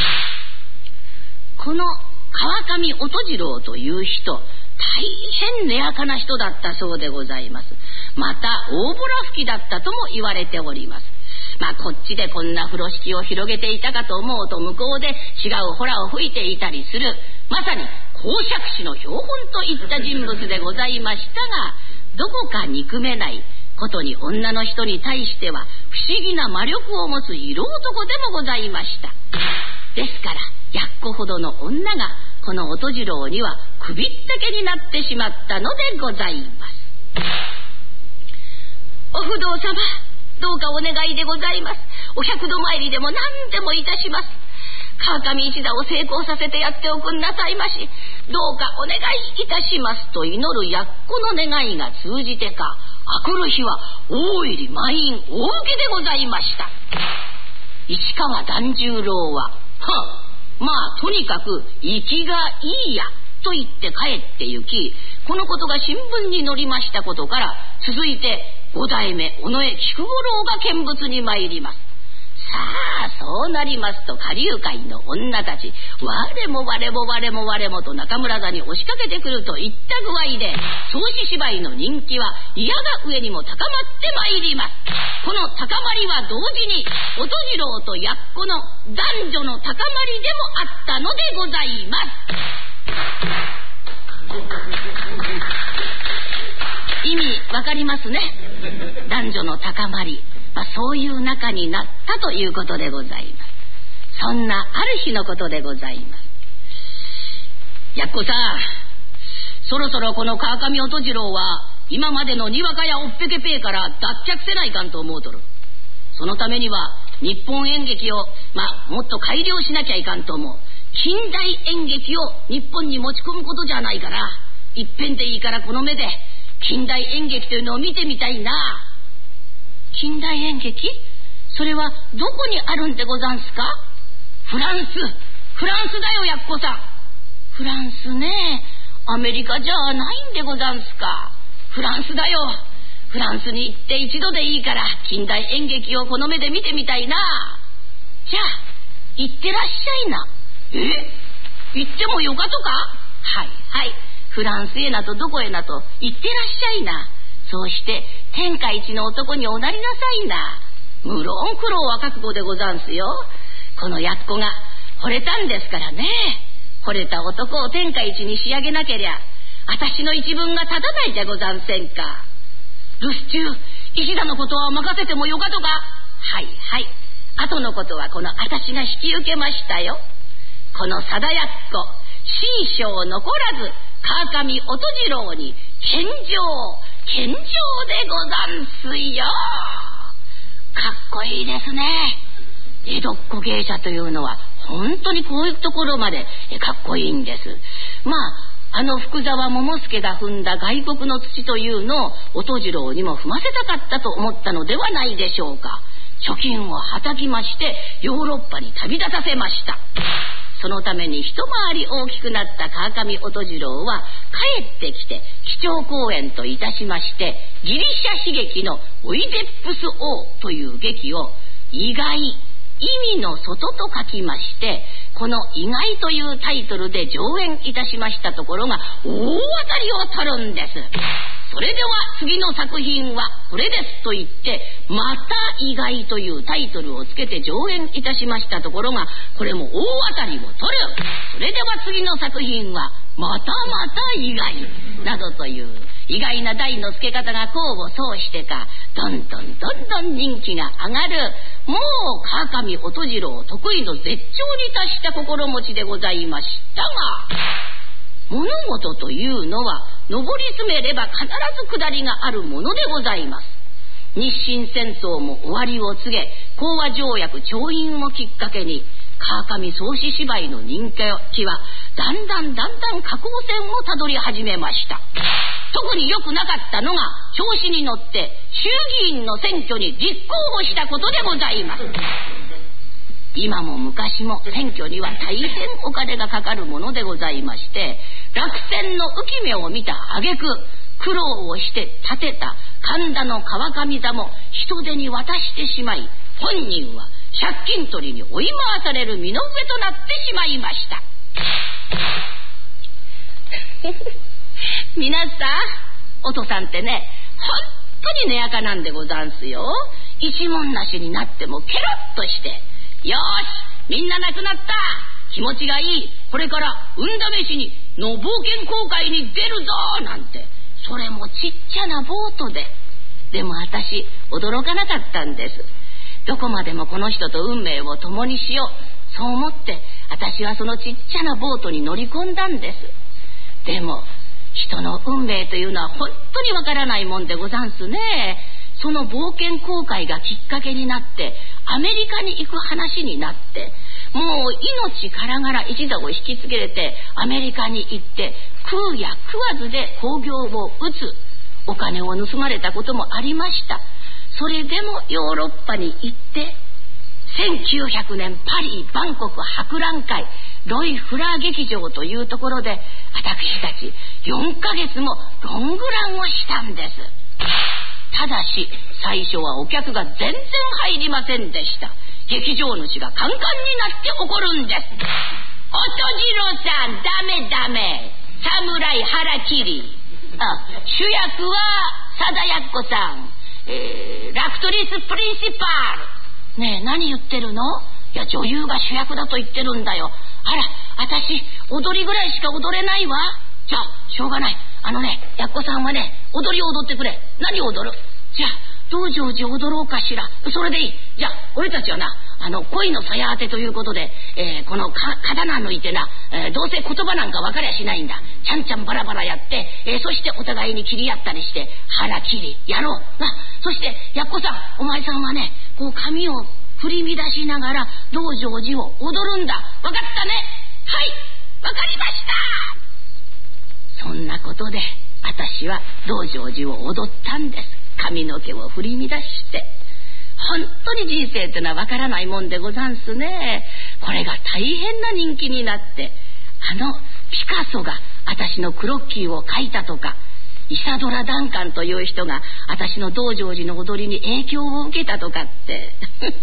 この川上音次郎という人、大変根やかな人だったそうでございます。また大ぼら吹きだったとも言われております。まあこっちでこんな風呂敷を広げていたかと思うと、向こうで違うホラを吹いていたりする、まさに公爵士の標本といった人物でございましたが、どこか憎めないことに女の人に対しては不思議な魔力を持つ色男でもございました。ですからやっこほどの女がこの音次郎には首ったけになってしまったのでございます。お不動様、どうかお願いでございます。お百度参りでも何でもいたします。川上一座を成功させてやっておくんなさいまし。どうかお願いいたしますと祈るやっこの願いが通じてか、あくる日は大入り満員大受けでございました。市川團十郎は、はまあとにかく生きがいいやと言って帰って行き、このことが新聞に載りましたことから、続いて五代目尾上菊五郎が見物に参ります。さあそうなりますと、下流会の女たち我も我も我も我もと中村座に押しかけてくるといった具合で、草子芝居の人気は嫌が上にも高まってまいります。この高まりは同時に音次郎とやっこの男女の高まりでもあったのでございます。意味わかりますね。男女の高まり、まあ、そういう仲になったということでございます。そんなある日のことでございます。やっこさん、そろそろこの川上音次郎は今までのにわかやおっぺけぺーから脱却せないかんと思うとる。そのためには日本演劇をまあもっと改良しなきゃいかんと思う。近代演劇を日本に持ち込むことじゃないかな。いっぺんでいいからこの目で近代演劇というのを見てみたいな。近代演劇？それはどこにあるんでござんすか？フランス。フランスだよ、やっこさん。フランスね。アメリカじゃないんでござんすか。フランスだよ。フランスに行って一度でいいから近代演劇をこの目で見てみたいな。じゃあ行ってらっしゃいな。え？行ってもよかとか？はいはい、フランスへなとどこへなと行ってらっしゃいな。そうして天下一の男におなりなさいな。無論苦労は覚悟でござんすよ。このやっこが惚れたんですからね。惚れた男を天下一に仕上げなけりゃ私の一分が立たないじゃござんせんか。留守中石田のことは任せてもよかとか？はいはい、後のことはこの私が引き受けましたよ。この貞奴新章残らず川上音次郎に献上献上でござんすよ。かっこいいですね。江戸っ子芸者というのは本当にこういうところまでかっこいいんです。まああの福沢桃助が踏んだ外国の土というのを音次郎にも踏ませたかったと思ったのではないでしょうか。貯金をはたきましてヨーロッパに旅立たせました。そのために一回り大きくなった川上音次郎は帰ってきて基調講演といたしまして、ギリシャ悲劇のオイデップス王という劇を意外、意味の外と書きまして、この意外というタイトルで上演いたしましたところが大当たりを取るんです。それでは次の作品はこれですと言って、また意外というタイトルをつけて上演いたしましたところが、これも大当たりを取る。それでは次の作品はまたまた意外などという意外な題の付け方が功を奏してか、どんどんどんどん人気が上がる、もう川上音次郎得意の絶頂に達した心持ちでございましたが、物事というのは上り詰めれば必ず下りがあるものでございます。日清戦争も終わりを告げ、講和条約調印をきっかけに川上草子芝居の人気はだんだんだんだん下降線をたどり始めました。特に良くなかったのが調子に乗って衆議院の選挙に立候補したことでございます。今も昔も選挙には大変お金がかかるものでございまして、落選の浮き目を見た挙句、苦労をして建てた神田の川上座も人手に渡してしまい、本人は借金取りに追い回される身の上となってしまいました。皆さん、お父さんってね、本当に根やかなんでござんすよ。一文なしになってもケロッとして、よーしみんな亡くなった、気持ちがいい、これから運試しにの冒険航海に出るぞなんて、それもちっちゃなボートで。でも私驚かなかったんです。どこまでもこの人と運命を共にしよう、そう思って私はそのちっちゃなボートに乗り込んだんです。でも人の運命というのは本当にわからないもんでござんすね。その冒険航海がきっかけになってアメリカに行く話になって、もう命からがら一座を引きつけれてアメリカに行って食うや食わずで興行を打つ、お金を盗まれたこともありました。それでもヨーロッパに行ってせんきゅうひゃくねんパリバンコク博覧会ロイフラー劇場というところで私たちよんかげつもロングランをしたんです。ただし最初はお客が全然入りませんでした。劇場主がカンカンになって怒るんです。おとじろさん、ダメダメ、侍腹切り。あ、主役は貞奴さん、えー、ラクトリスプリンシパール。ねえ、何言ってるの？いや、女優が主役だと言ってるんだよ。あら、私踊りぐらいしか踊れないわ。じゃあしょうがない、あのね、やっこさんはね、踊りを踊ってくれ。何を踊る？じゃあ道成寺踊ろうかしら。それでいい。じゃあ俺たちはな、あの恋の鞘当てということで、えー、このか刀抜いてな、えー、どうせ言葉なんか分かりゃしないんだ。ちゃんちゃんバラバラやって、えー、そしてお互いに切り合ったりして腹切りやろうな。そしてやっこさん、お前さんはね、こう髪を振り乱しながら道成寺を踊るんだ。分かったね？はい、分かりました。そんなことで私は道成寺を踊ったんです。髪の毛を振り乱して。本当に人生ってのはわからないもんでござんすね。これが大変な人気になって、あのピカソが私のクロッキーを描いたとか、イサドラ・ダンカンという人が私の道成寺の踊りに影響を受けたとかって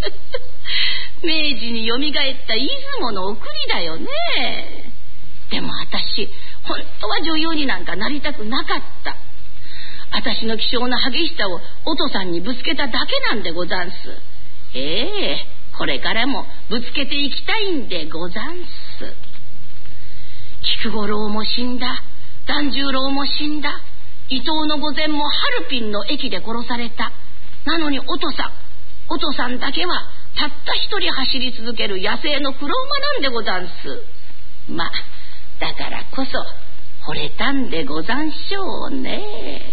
明治によみがえった出雲の送りだよね。でも私本当は女優になんかなりたくなかった。私の気性の激しさをお父さんにぶつけただけなんでござんす。ええ、これからもぶつけていきたいんでござんす。菊五郎も死んだ、團十郎も死んだ、伊藤の御前もハルピンの駅で殺された。なのにお父さんお父さんだけはたった一人走り続ける野生の黒馬なんでござんす。まあだからこそ惚れたんでござんしょうね。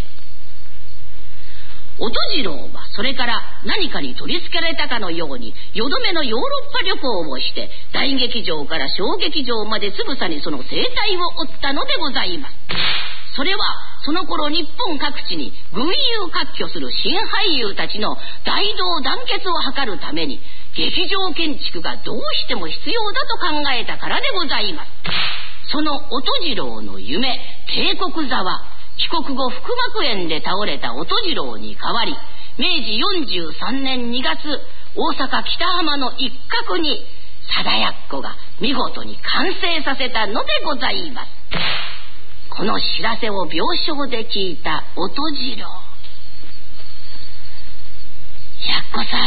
おとじろうはそれから何かに取りつけられたかのようによどめのヨーロッパ旅行をして大劇場から小劇場までつぶさにその生態を追ったのでございます。それはその頃日本各地に群雄割拠する新俳優たちの大同団結を図るために劇場建築がどうしても必要だと考えたからでございます。そのおとじろうの夢帝国座は帰国後腹膜炎で倒れたおとじろうに代わり、めいじよんじゅうさんねんにがつ大阪北浜の一角に貞奴が見事に完成させたのでございます。この知らせを病床で聞いたおとじろう、やっこさ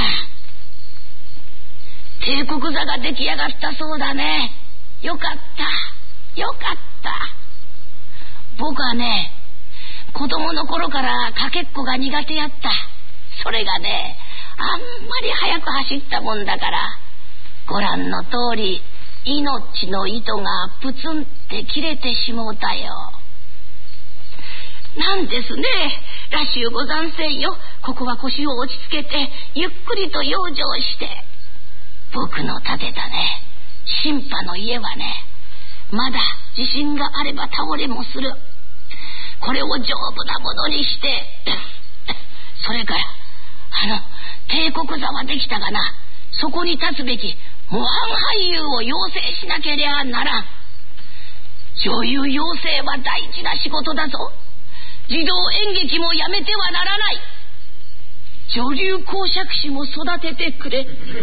ん、帝国座が出来上がったそうだね。よかったよかった。僕はね、子供の頃からかけっこが苦手やった。それがね、あんまり速く走ったもんだから、ご覧の通り命の糸がプツンって切れてしもうたよ。なんですね、らしゅうござんせんよ。ここは腰を落ち着けてゆっくりと養生して。僕の建てたね新派の家はね、まだ地震があれば倒れもする。これを丈夫なものにしてそれからあの帝国座はできたがな、そこに立つべき模範俳優を養成しなけりゃならん。女優養成は大事な仕事だぞ。児童演劇もやめてはならない。女流講釈師も育ててくれ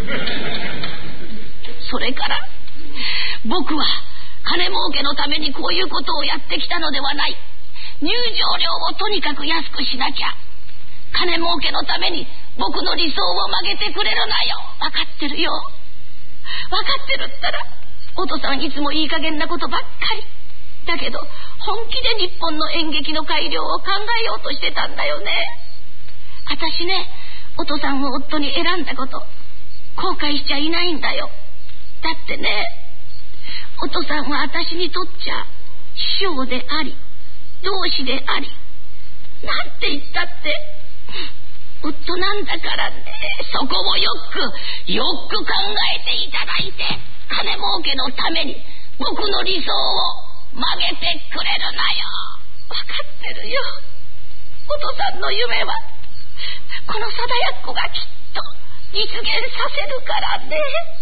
それから僕は金儲けのためにこういうことをやってきたのではない。入場料をとにかく安くしなきゃ。金儲けのために僕の理想を曲げてくれるなよ。分かってるよ、分かってるったら。お父さんいつもいい加減なことばっかり。 だけど本気で日本の演劇の改良を考えようとしてたんだよね。私ね、お父さんを夫に選んだこと後悔しちゃいないんだよ。だってね、お父さんは私にとっちゃ師匠であり同志であり、なんて言ったって夫なんだからね。そこをよくよく考えていただいて、金儲けのために僕の理想を曲げてくれるなよ。分かってるよ。お父さんの夢はこの貞奴がきっと実現させるからね。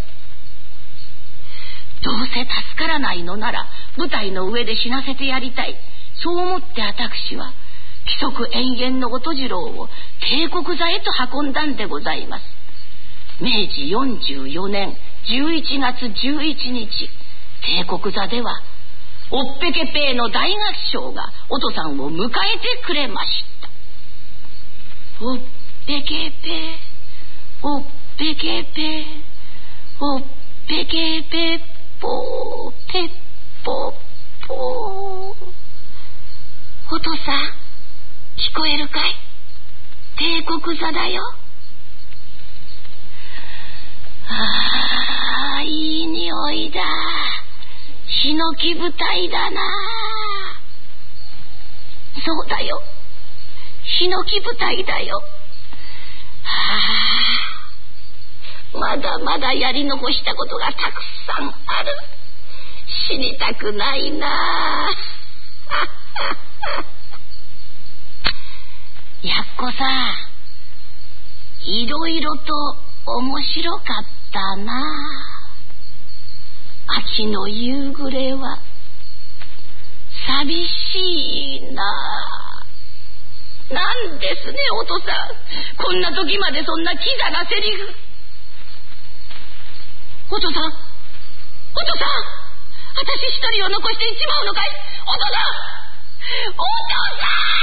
どうせ助からないのなら舞台の上で死なせてやりたい、そう思って私は規則延々の音次郎を帝国座へと運んだんでございます。めいじよんじゅうよねんじゅういちがつじゅういちにち、帝国座ではおっぺけぺーの大合唱がおとさんを迎えてくれました。おっぺけぺー、おっぺけぺー、おっぺけぺぽーぺっぽっぽー。おとさん聞こえるかい？帝国座だよ。ああ、いい匂いだ。ヒノキ舞台だな。そうだよ、ヒノキ舞台だよ。ああ、まだまだやり残したことがたくさんある。死にたくないな。やっこさん、いろいろと面白かったな。秋の夕暮れは寂しいな。なんですね、おとさん、こんな時までそんなキザなセリフ。おとさん、おとさん、私一人を残していっちまうのかい？おとさん、おとさん。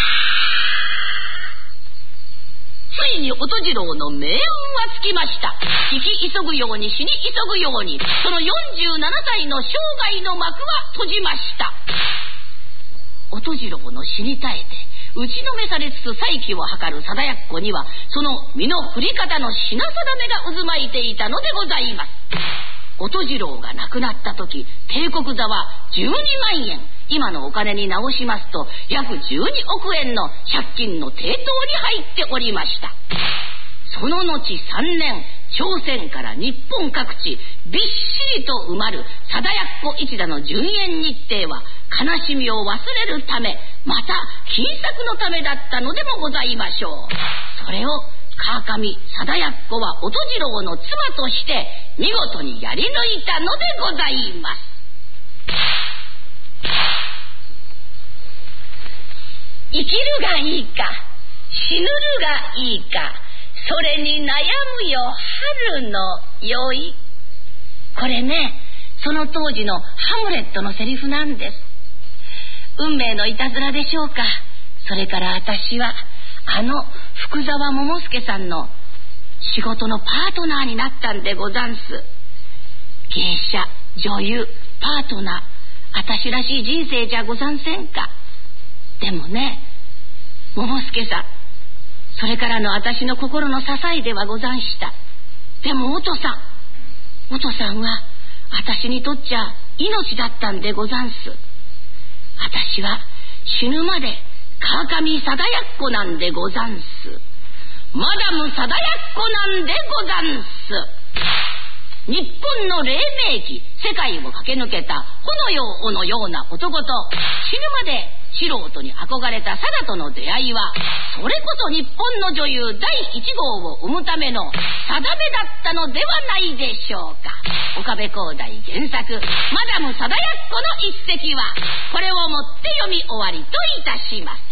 ついに音次郎の命運はつきました。生き急ぐように死に急ぐように、そのよんじゅうななさいの生涯の幕は閉じました。音次郎の死に絶えて打ちのめされつつ再起を図る貞奴には、その身の振り方の品定めが渦巻いていたのでございます。音次郎が亡くなった時、帝国座はじゅうにまんえん、今のお金に直しますと約じゅうにおくえんの借金の抵当に入っておりました。その後さんねん、朝鮮から日本各地びっしりと埋まる貞奴一座の順延日程は、悲しみを忘れるため、また金策のためだったのでもございましょう。それを川上貞奴は音次郎の妻として見事にやり抜いたのでございます。生きるがいいか死ぬるがいいか、それに悩むよ春の酔い。これね、その当時のハムレットのセリフなんです。運命のいたずらでしょうか。それから私はあの福沢桃介さんの仕事のパートナーになったんでござんす。芸者、女優、パートナー、私らしい人生じゃござんせんか。でもね、桃介さん、それからの私の心の支えではござんした。でもおとさん、おとさんは私にとっちゃ命だったんでござんす。私は死ぬまで川上貞奴なんでござんす。マダム貞奴なんでござんす。日本の黎明期、世界を駆け抜けた炎よのような男と、死ぬまで素人に憧れた貞との出会いは、それこそ日本の女優だいいちごうを生むための定めだったのではないでしょうか。岡部広大原作、マダム貞奴の一席はこれをもって読み終わりといたします。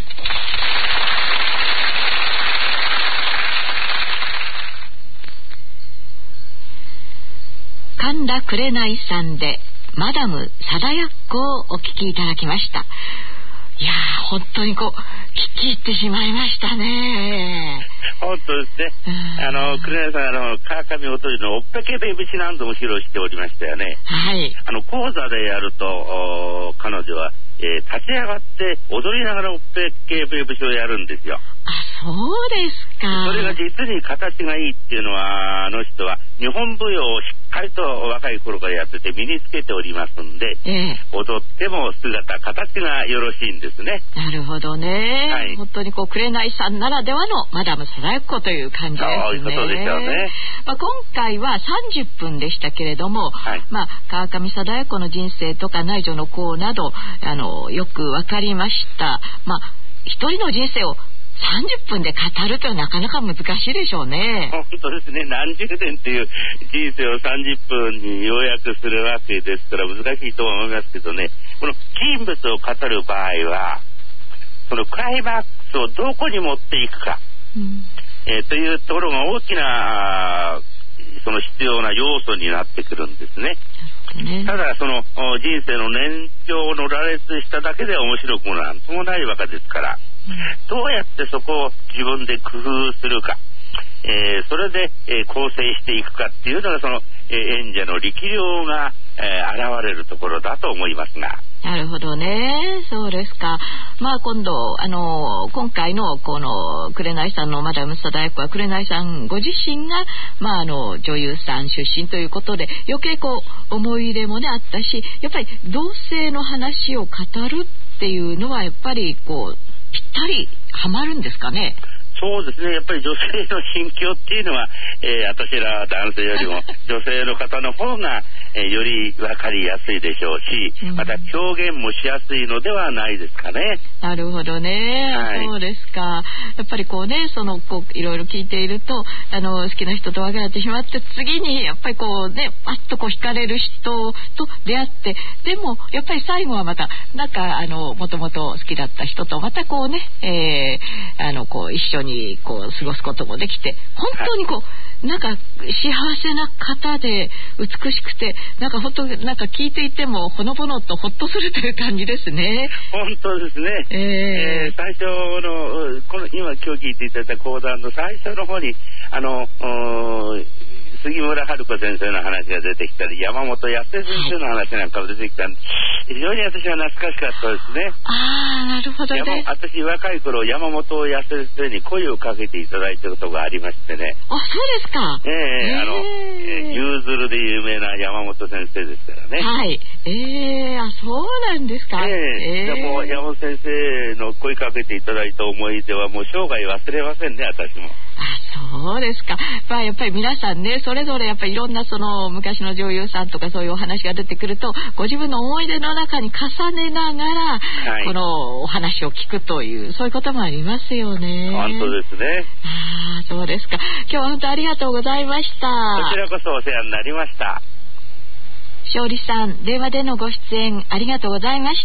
神田紅さんでマダム貞奴をお聞きいただきました。いやー、本当にこう聞き入ってしまいましたね。 本当ですね。あの紅さん、あの川上音次のおっぺけべ節何度も披露しておりましたよね。 はい。 あの講座でやると彼女はえー、立ち上がって踊りながらオペ系笛節をやるんですよ。 あ、そうですか。 それが実に形がいいっていうのは、あの人は日本舞踊をしっかりと若い頃からやってて身につけておりますんで、えー、踊っても姿形がよろしいんですね。 なるほどね、はい、本当にこう紅さんならではのマダム貞奴という感じですね。 そういうことでしょうね。 まあ、今回はさんじゅっぷんでしたけれども、はい、まあ、川上貞奴の人生とか内助の功などあのよくわかりました。まあ、一人の人生をさんじゅっぷんで語るというのはなかなか難しいでしょうね。 本当ですね。何十年っていう人生をさんじゅっぷんに要約するわけですから難しいと思いますけどね、この人物を語る場合はそのクライマックスをどこに持っていくか、うんえー、というところが大きなその必要な要素になってくるんですね。ね、ただその人生の年長の羅列しただけで面白くもなんともないわけですから、うん、どうやってそこを自分で工夫するか、えー、それで、えー、構成していくかっていうのがその、えー、演者の力量が、えー、現れるところだと思いますが。 なるほどね。そうですか。まあ今度あの今回のこの紅さんのマダム貞奴は紅さんご自身がまああの女優さん出身ということで余計こう思い入れもねあったし、やっぱり同性の話を語るっていうのはやっぱりこうぴったりはまるんですかね。 そうですね。やっぱり女性の心境っていうのは、えー、私ら男性よりも女性の方の方が、えー、より分かりやすいでしょうし、うん、また表現もしやすいのではないですかね。 なるほどね、はい、そうですか。やっぱりこうね、そのこういろいろ聞いているとあの好きな人と別れてしまって次にやっぱりこうねパッとこう惹かれる人と出会ってでもやっぱり最後はまたなんかあのもともと好きだった人とまたこうね、えー、あのこう一緒にこう過ごすこともできて本当にこう、はい、なんか幸せな方で美しくてなんか本当なんか聞いていてもほのぼのとほっとするという感じですね。 本当ですね、えーえー、最初のこの今今日聞いていただいた講談の最初の方にあの杉村春子先生の話が出てきたり山本康先生の話なんかも出てきたんで、非常に私は懐かしかったですね。 ああ、なるほどね。 私若い頃山本康先生に声をかけていただいたことがありましてね。 あ、そうですか。 ええー、あの、えー、ゆうずるで有名な山本先生ですからね。 はい。ええー、あ、そうなんですか。 ええー、でも山本先生の声かけていただいた思い出はもう生涯忘れませんね、私も。 あ、そうですか。まあ、やっぱり皆さんねそれぞれやっぱりいろんなその昔の女優さんとかそういうお話が出てくるとご自分の思い出の中に重ねながら、はい、このお話を聞くというそういうこともありますよね。 本当ですね。 ああ、そうですか。今日は本当ありがとうございました。 こちらこそお世話になりました。 勝利さん、電話でのご出演ありがとうございました。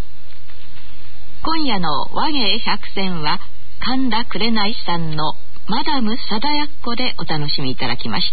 今夜の和芸百選は神田紅さんのマダム貞奴でお楽しみいただきました。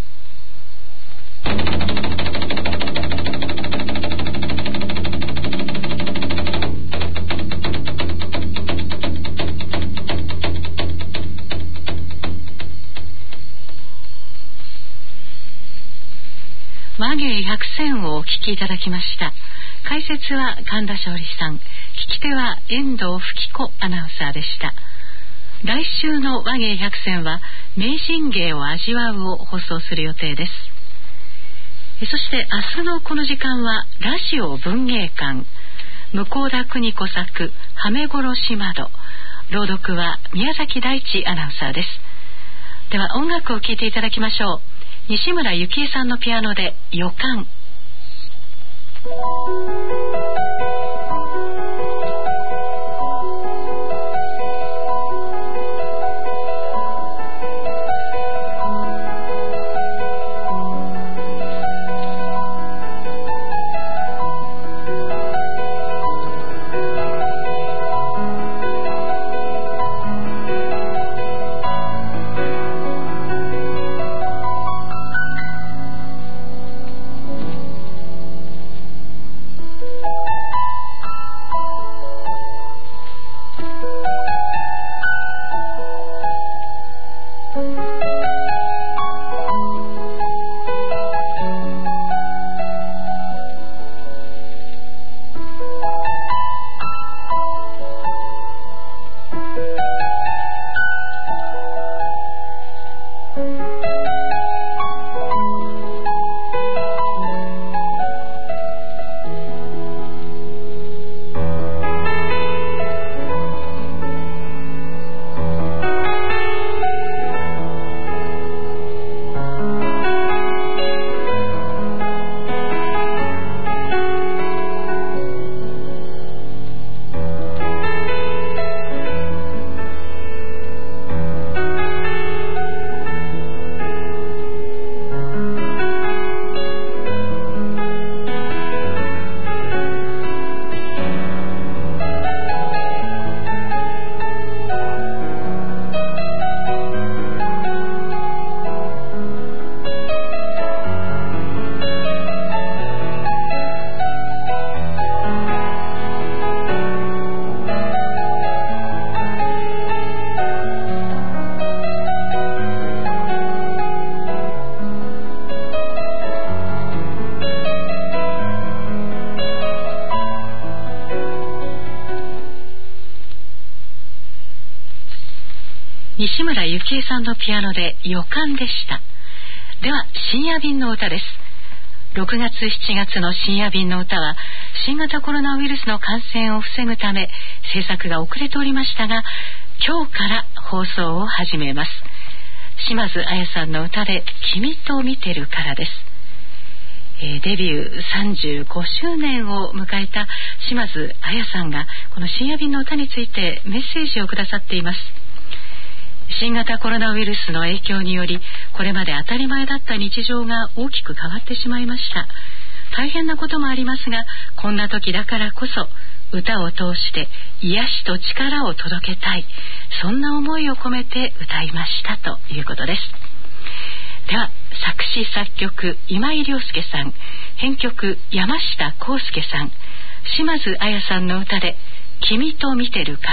和芸百選をお聞きいただきました。解説は神田勝利さん、聞き手は遠藤吹子アナウンサーでした。来週の和芸百選は名人芸を味わうを放送する予定です。そして明日のこの時間はラジオ文芸館、向田邦子作はめ殺し窓、朗読は宮崎大地アナウンサーです。では音楽を聴いていただきましょう。西村幸恵さんのピアノで予感。 西村由紀恵さんのピアノで予感でした。では深夜便の歌です。ろくがつしちがつの深夜便の歌は新型コロナウイルスの感染を防ぐため制作が遅れておりましたが、今日から放送を始めます。島津亜矢さんの歌で君と見てるからです。えー、デビューさんじゅうごしゅうねんを迎えた島津亜矢さんがこの深夜便の歌についてメッセージをくださっています。新型コロナウイルスの影響によりこれまで当たり前だった日常が大きく変わってしまいました。大変なこともありますが、こんな時だからこそ歌を通して癒しと力を届けたい、そんな思いを込めて歌いましたということです。では作詞作曲今井良介さん、編曲山下康介さん、島津亜矢さんの歌で君と見てるから。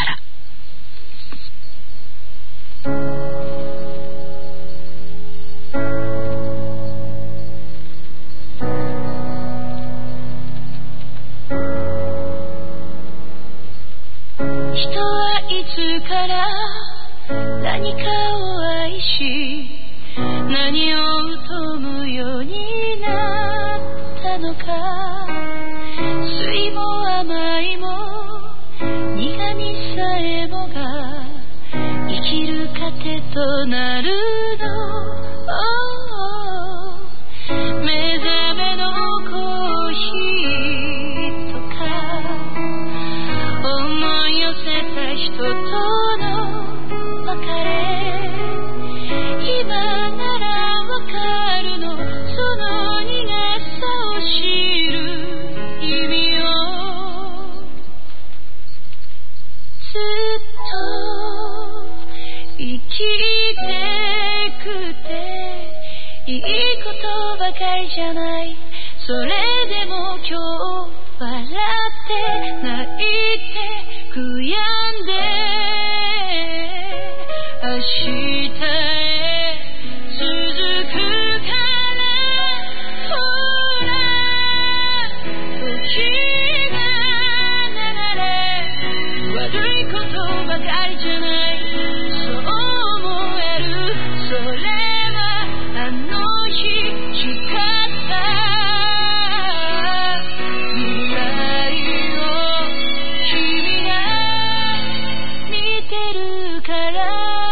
人はいつから何かを愛し何を疎むようになったのか。酸いも甘いも苦みさえもが生きる糧となるの。目覚めのコーヒーとか思い寄せた人との別れ、今ならわかるの、その苦さを知る意味を。ずっと生きてくていいことばかりじゃない。それでも今日笑って泣いて悔やんで明日へ続くからほら時が流れ悪いことばかりじゃない。そう思える、それはあの日誓った未来を君が見てるから。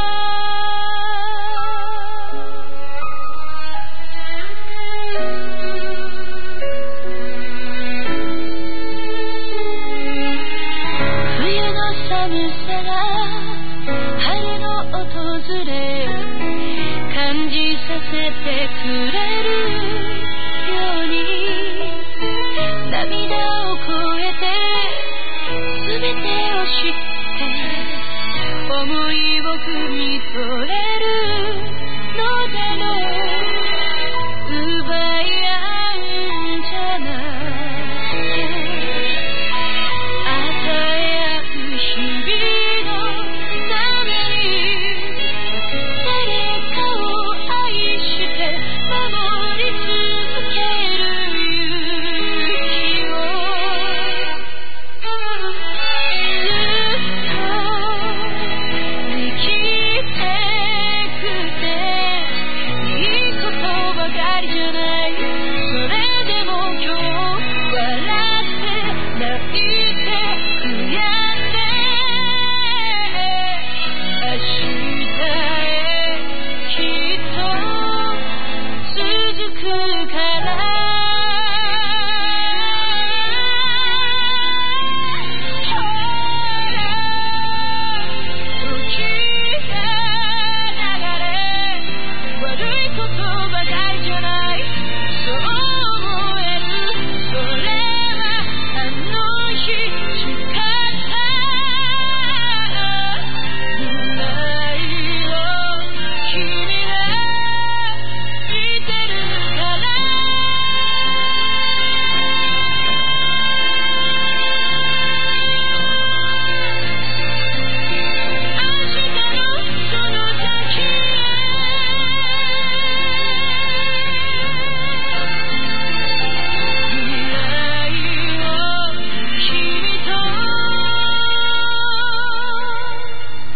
冬の寒さが春の訪れ感じさせてくれるように、涙を越えて全てを知って思いを汲み取れ